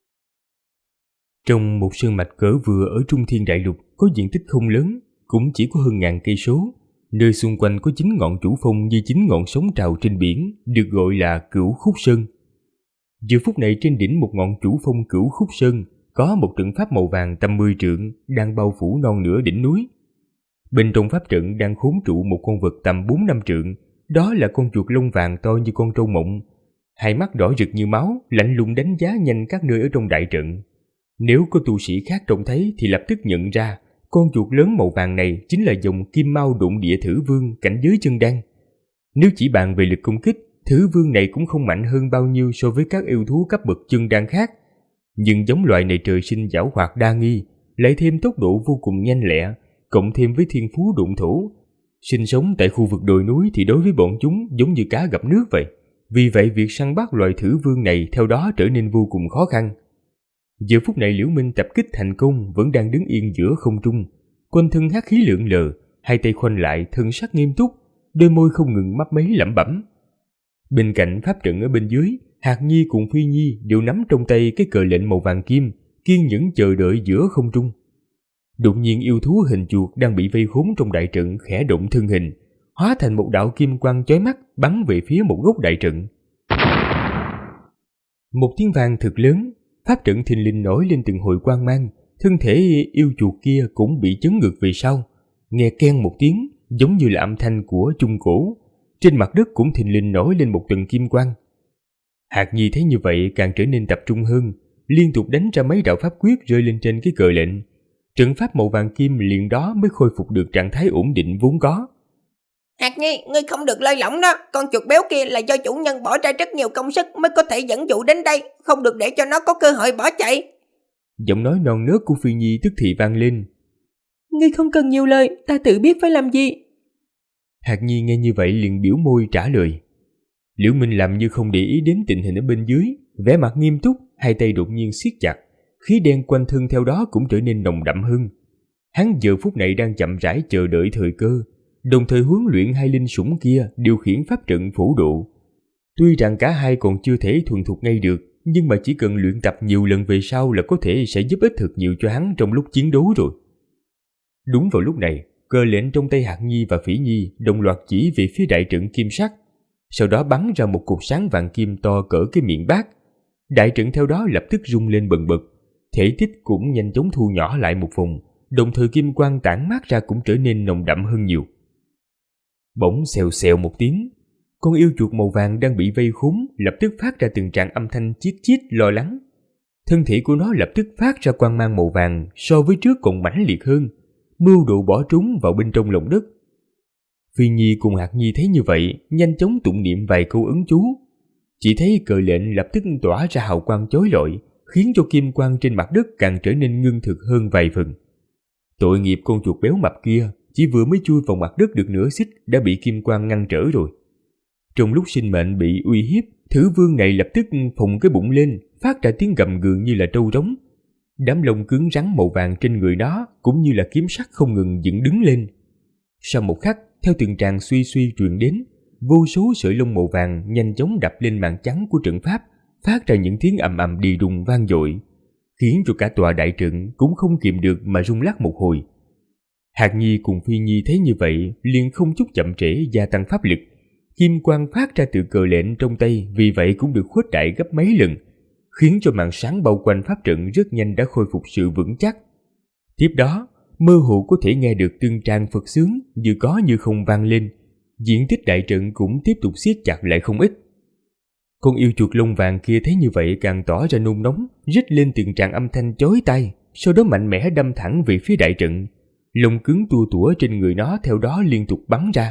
Trong một sơn mạch cỡ vừa ở Trung Thiên Đại Lục có diện tích không lớn, cũng chỉ có hơn 1000 cây số, nơi xung quanh có 9 ngọn chủ phong như 9 ngọn sóng trào trên biển, được gọi là Cửu Khúc Sơn. Giờ phút này trên đỉnh một ngọn chủ phong Cửu Khúc Sơn có một trận pháp màu vàng tầm 10 trượng đang bao phủ non nửa đỉnh núi. Bên trong pháp trận đang khốn trụ một con vật tầm 4-5 trượng, đó là con chuột lông vàng to như con trâu mộng, hai mắt đỏ rực như máu, lạnh lùng đánh giá nhanh các nơi ở trong đại trận. Nếu có tu sĩ khác trông thấy thì lập tức nhận ra con chuột lớn màu vàng này chính là dòng Kim Mao Độn Địa Thử Vương cảnh giới chân đan. Nếu chỉ bàn về lực công kích, Thử Vương này cũng không mạnh hơn bao nhiêu so với các yêu thú cấp bậc chân đan khác. Nhưng giống loại này trời sinh giảo hoạt đa nghi, lại thêm tốc độ vô cùng nhanh lẹ, cộng thêm với thiên phú độn thổ. Sinh sống tại khu vực đồi núi thì đối với bọn chúng giống như cá gặp nước vậy. Vì vậy việc săn bắt loài Thử Vương này theo đó trở nên vô cùng khó khăn. Giờ phút này Liễu Minh tập kích thành công vẫn đang đứng yên giữa không trung, quanh thân hắc khí lượn lờ, hai tay khoanh lại, thân sắc nghiêm túc, đôi môi không ngừng mấp máy lẩm bẩm. Bên cạnh pháp trận ở bên dưới, Hạc Nhi cùng Phi Nhi đều nắm trong tay cái cờ lệnh màu vàng kim, kiên nhẫn chờ đợi giữa không trung. Đột nhiên yêu thú hình chuột đang bị vây khốn trong đại trận khẽ động thân hình, hóa thành một đạo kim quang chói mắt bắn về phía một góc đại trận. Một tiếng vang thật lớn, pháp trận thình lình nổi lên từng hồi quang mang, thân thể yêu chuột kia cũng bị chấn ngược về sau, nghe keng một tiếng giống như là âm thanh của trung cổ. Trên mặt đất cũng thình lình nổi lên một tầng kim quang. Hạc Nhi thấy như vậy càng trở nên tập trung hơn, liên tục đánh ra mấy đạo pháp quyết rơi lên trên cái cờ lệnh. Trận pháp màu vàng kim liền đó mới khôi phục được trạng thái ổn định vốn có. Hạc Nhi, ngươi không được lơi lỏng đó, con chuột béo kia là do chủ nhân bỏ ra rất nhiều công sức mới có thể dẫn dụ đến đây, không được để cho nó có cơ hội bỏ chạy. Giọng nói non nớt của Phi Nhi tức thì vang lên. Ngươi không cần nhiều lời, ta tự biết phải làm gì. Hạc Nhi nghe như vậy liền biểu môi trả lời. Liễu Minh làm như không để ý đến tình hình ở bên dưới, vẻ mặt nghiêm túc, hai tay đột nhiên siết chặt, khí đen quanh thân theo đó cũng trở nên nồng đậm hơn. Hắn giờ phút này đang chậm rãi chờ đợi thời cơ, đồng thời huấn luyện hai linh sủng kia điều khiển pháp trận phổ độ. Tuy rằng cả hai còn chưa thể thuần thục ngay được, nhưng mà chỉ cần luyện tập nhiều lần về sau là có thể sẽ giúp ích thật nhiều cho hắn trong lúc chiến đấu rồi. Đúng vào lúc này, cờ lệnh trong tay Hạc Nhi và Phỉ Nhi đồng loạt chỉ về phía đại trận kim sắc, sau đó bắn ra một cục sáng vàng kim to cỡ cái miệng bát. Đại trận theo đó lập tức rung lên bần bật, thể tích cũng nhanh chóng thu nhỏ lại một vùng, đồng thời kim quang tản mát ra cũng trở nên nồng đậm hơn nhiều. Bỗng xèo xèo một tiếng, con yêu chuột màu vàng đang bị vây khốn lập tức phát ra từng tràng âm thanh chít chít lo lắng. Thân thể của nó lập tức phát ra quang mang màu vàng so với trước còn mãnh liệt hơn, mưu độ bỏ trốn vào bên trong lòng đất. Phi Nhi cùng Hạc Nhi thấy như vậy, nhanh chóng tụng niệm vài câu ấn chú. Chỉ thấy cờ lệnh lập tức tỏa ra hào quang chói lọi, khiến cho kim quang trên mặt đất càng trở nên ngưng thực hơn vài phần. Tội nghiệp con chuột béo mập kia, chỉ vừa mới chui vào mặt đất được nửa xích đã bị kim quang ngăn trở rồi. Trong lúc sinh mệnh bị uy hiếp, thử vương này lập tức phồng cái bụng lên, phát ra tiếng gầm gừ như là trâu trống. Đám lông cứng rắn màu vàng trên người nó cũng như là kiếm sắc không ngừng dựng đứng lên. Sau một khắc, theo từng tràng suy suy truyền đến, vô số sợi lông màu vàng nhanh chóng đập lên màn trắng của trận pháp, phát ra những tiếng ầm ầm đi đùng vang dội, khiến cho cả tòa đại trận cũng không kìm được mà rung lắc một hồi. Hạc Nhi cùng Phi Nhi thấy như vậy, liền không chút chậm trễ gia tăng pháp lực. Kim quang phát ra từ cờ lệnh trong tay vì vậy cũng được khuếch đại gấp mấy lần, khiến cho màn sáng bao quanh pháp trận rất nhanh đã khôi phục sự vững chắc. Tiếp đó, mơ hồ có thể nghe được từng tràng Phật xướng như có như không vang lên, diện tích đại trận cũng tiếp tục siết chặt lại không ít. Con yêu chuột lông vàng kia thấy như vậy càng tỏ ra nôn nóng, rít lên từng tràng âm thanh chói tai, sau đó mạnh mẽ đâm thẳng về phía đại trận. Lông cứng tua tủa trên người nó theo đó liên tục bắn ra.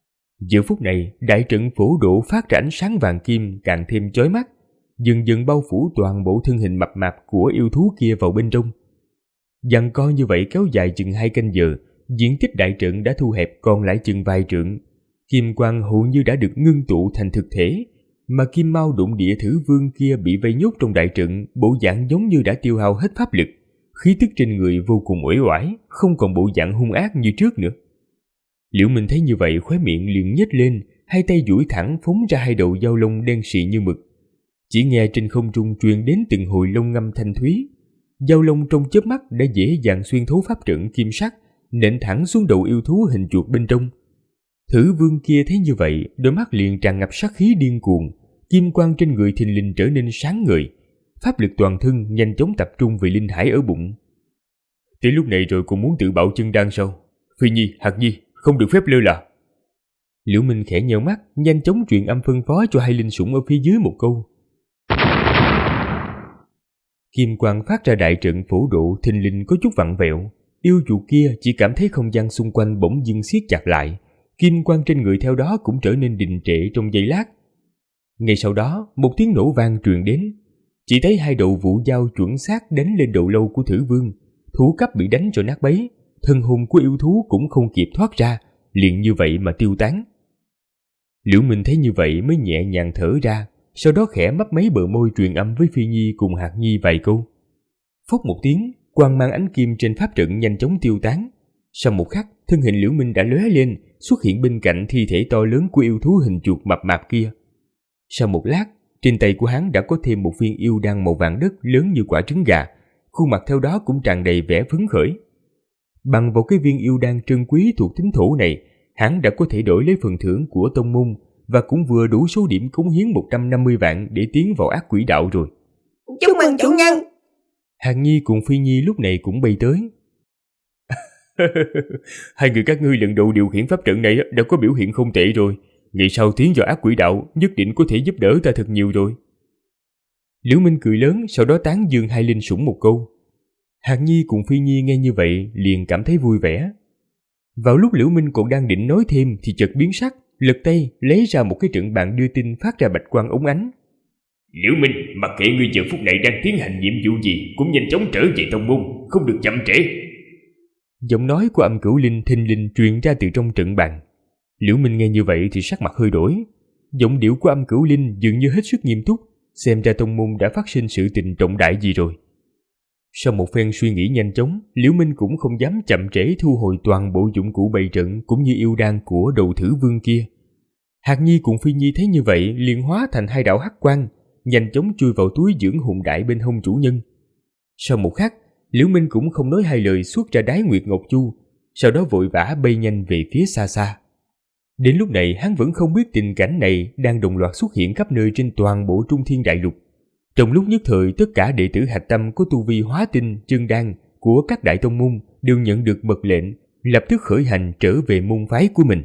Giờ phút này, đại trận phổ độ phát ra ánh sáng vàng kim càng thêm chói mắt, dần dần bao phủ toàn bộ thân hình mập mạp của yêu thú kia vào bên trong. Giằng co như vậy kéo dài chừng 2 canh giờ, diện tích đại trận đã thu hẹp còn lại chừng vài trượng. Kim quang hầu như đã được ngưng tụ thành thực thể, mà Kim Mao Đụng Địa Thử Vương kia bị vây nhốt trong đại trận, bộ dạng giống như đã tiêu hao hết pháp lực, khí tức trên người vô cùng uể oải, không còn bộ dạng hung ác như trước nữa. Liễu Minh thấy như vậy khóe miệng liền nhếch lên, hai tay duỗi thẳng phóng ra hai đầu dao lông đen sì như mực. Chỉ nghe trên không trung truyền đến từng hồi lông ngâm thanh thúy. Dao lông trong chớp mắt đã dễ dàng xuyên thấu pháp trận kim sắc, nện thẳng xuống đầu yêu thú hình chuột bên trong. Thử Vương kia thấy như vậy, đôi mắt liền tràn ngập sát khí điên cuồng, kim quang trên người thình lình trở nên sáng ngời, pháp lực toàn thân nhanh chóng tập trung về linh hải ở bụng. Tới lúc này rồi cũng muốn tự bạo chân đan sao? Phi Nhi, Hạc Nhi, không được phép lơ là. Liễu Minh khẽ nheo mắt, nhanh chóng truyền âm phân phó cho hai linh sủng ở phía dưới một câu. Kim quang phát ra đại trận phổ độ thình lình có chút vặn vẹo. Yêu chuột kia chỉ cảm thấy không gian xung quanh bỗng dưng siết chặt lại, kim quang trên người theo đó cũng trở nên đình trệ trong giây lát. Ngay sau đó, một tiếng nổ vang truyền đến, chỉ thấy hai đầu vũ dao chuẩn xác đánh lên đầu lâu của Thử Vương, thủ cấp bị đánh cho nát bấy, thân hồn của yêu thú cũng không kịp thoát ra, liền như vậy mà tiêu tán. Liễu Minh thấy như vậy mới nhẹ nhàng thở ra, sau đó khẽ mấp mấy bờ môi truyền âm với Phi Nhi cùng Hạc Nhi vài câu. Phốc một tiếng, quang mang ánh kim trên pháp trận nhanh chóng tiêu tán. Sau một khắc, thân hình Liễu Minh đã lóe lên, xuất hiện bên cạnh thi thể to lớn của yêu thú hình chuột mập mạp kia. Sau một lát, trên tay của hắn đã có thêm một viên yêu đan màu vàng đất lớn như quả trứng gà, khuôn mặt theo đó cũng tràn đầy vẻ phấn khởi. Bằng vào cái viên yêu đan trân quý thuộc tính thổ này, hắn đã có thể đổi lấy phần thưởng của tông môn và cũng vừa đủ số điểm cống hiến 150 vạn để tiến vào ác quỷ đạo rồi. Chúc mừng chủ nhân! Hạc Nhi cùng Phi Nhi lúc này cũng bay tới. Hai người các ngươi lần đầu điều khiển pháp trận này đã có biểu hiện không tệ rồi. Ngày sau tiến vào ác quỷ đạo nhất định có thể giúp đỡ ta thật nhiều rồi. Liễu Minh cười lớn, sau đó tán dương hai linh sủng một câu. Hạc Nhi cùng Phi Nhi nghe như vậy liền cảm thấy vui vẻ. Vào lúc Liễu Minh còn đang định nói thêm thì chợt biến sắc, lật tay lấy ra một cái trận bàn đưa tin phát ra bạch quang ống ánh. Liễu Minh, mặc kệ ngươi giờ phút này đang tiến hành nhiệm vụ gì cũng nhanh chóng trở về tông môn, không được chậm trễ. Giọng nói của Âm Cửu Linh thình lình truyền ra từ trong trận bàn. Liễu Minh nghe như vậy thì sắc mặt hơi đổi. Giọng điệu của Âm Cửu Linh dường như hết sức nghiêm túc, xem ra tông môn đã phát sinh sự tình trọng đại gì rồi. Sau một phen suy nghĩ nhanh chóng, Liễu Minh cũng không dám chậm trễ thu hồi toàn bộ dụng cụ bày trận cũng như yêu đan của đầu thử vương kia. Hạc Nhi cùng Phi Nhi thấy như vậy liền hóa thành hai đạo hắc quang, nhanh chóng chui vào túi dưỡng hồn đại bên hông chủ nhân. Sau một khắc, Liễu Minh cũng không nói hai lời xuất ra đái Nguyệt Ngọc Chu, sau đó vội vã bay nhanh về phía xa xa. Đến lúc này hắn vẫn không biết tình cảnh này đang đồng loạt xuất hiện khắp nơi trên toàn bộ Trung Thiên Đại Lục. Trong lúc nhất thời, tất cả đệ tử hạch tâm có tu vi hóa tinh, chân đan của các đại tông môn đều nhận được mật lệnh, lập tức khởi hành trở về môn phái của mình.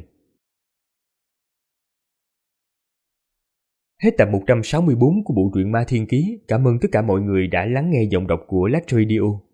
Hết tập 164 của bộ truyện Ma Thiên Ký. Cảm ơn tất cả mọi người đã lắng nghe giọng đọc của Lách Radio.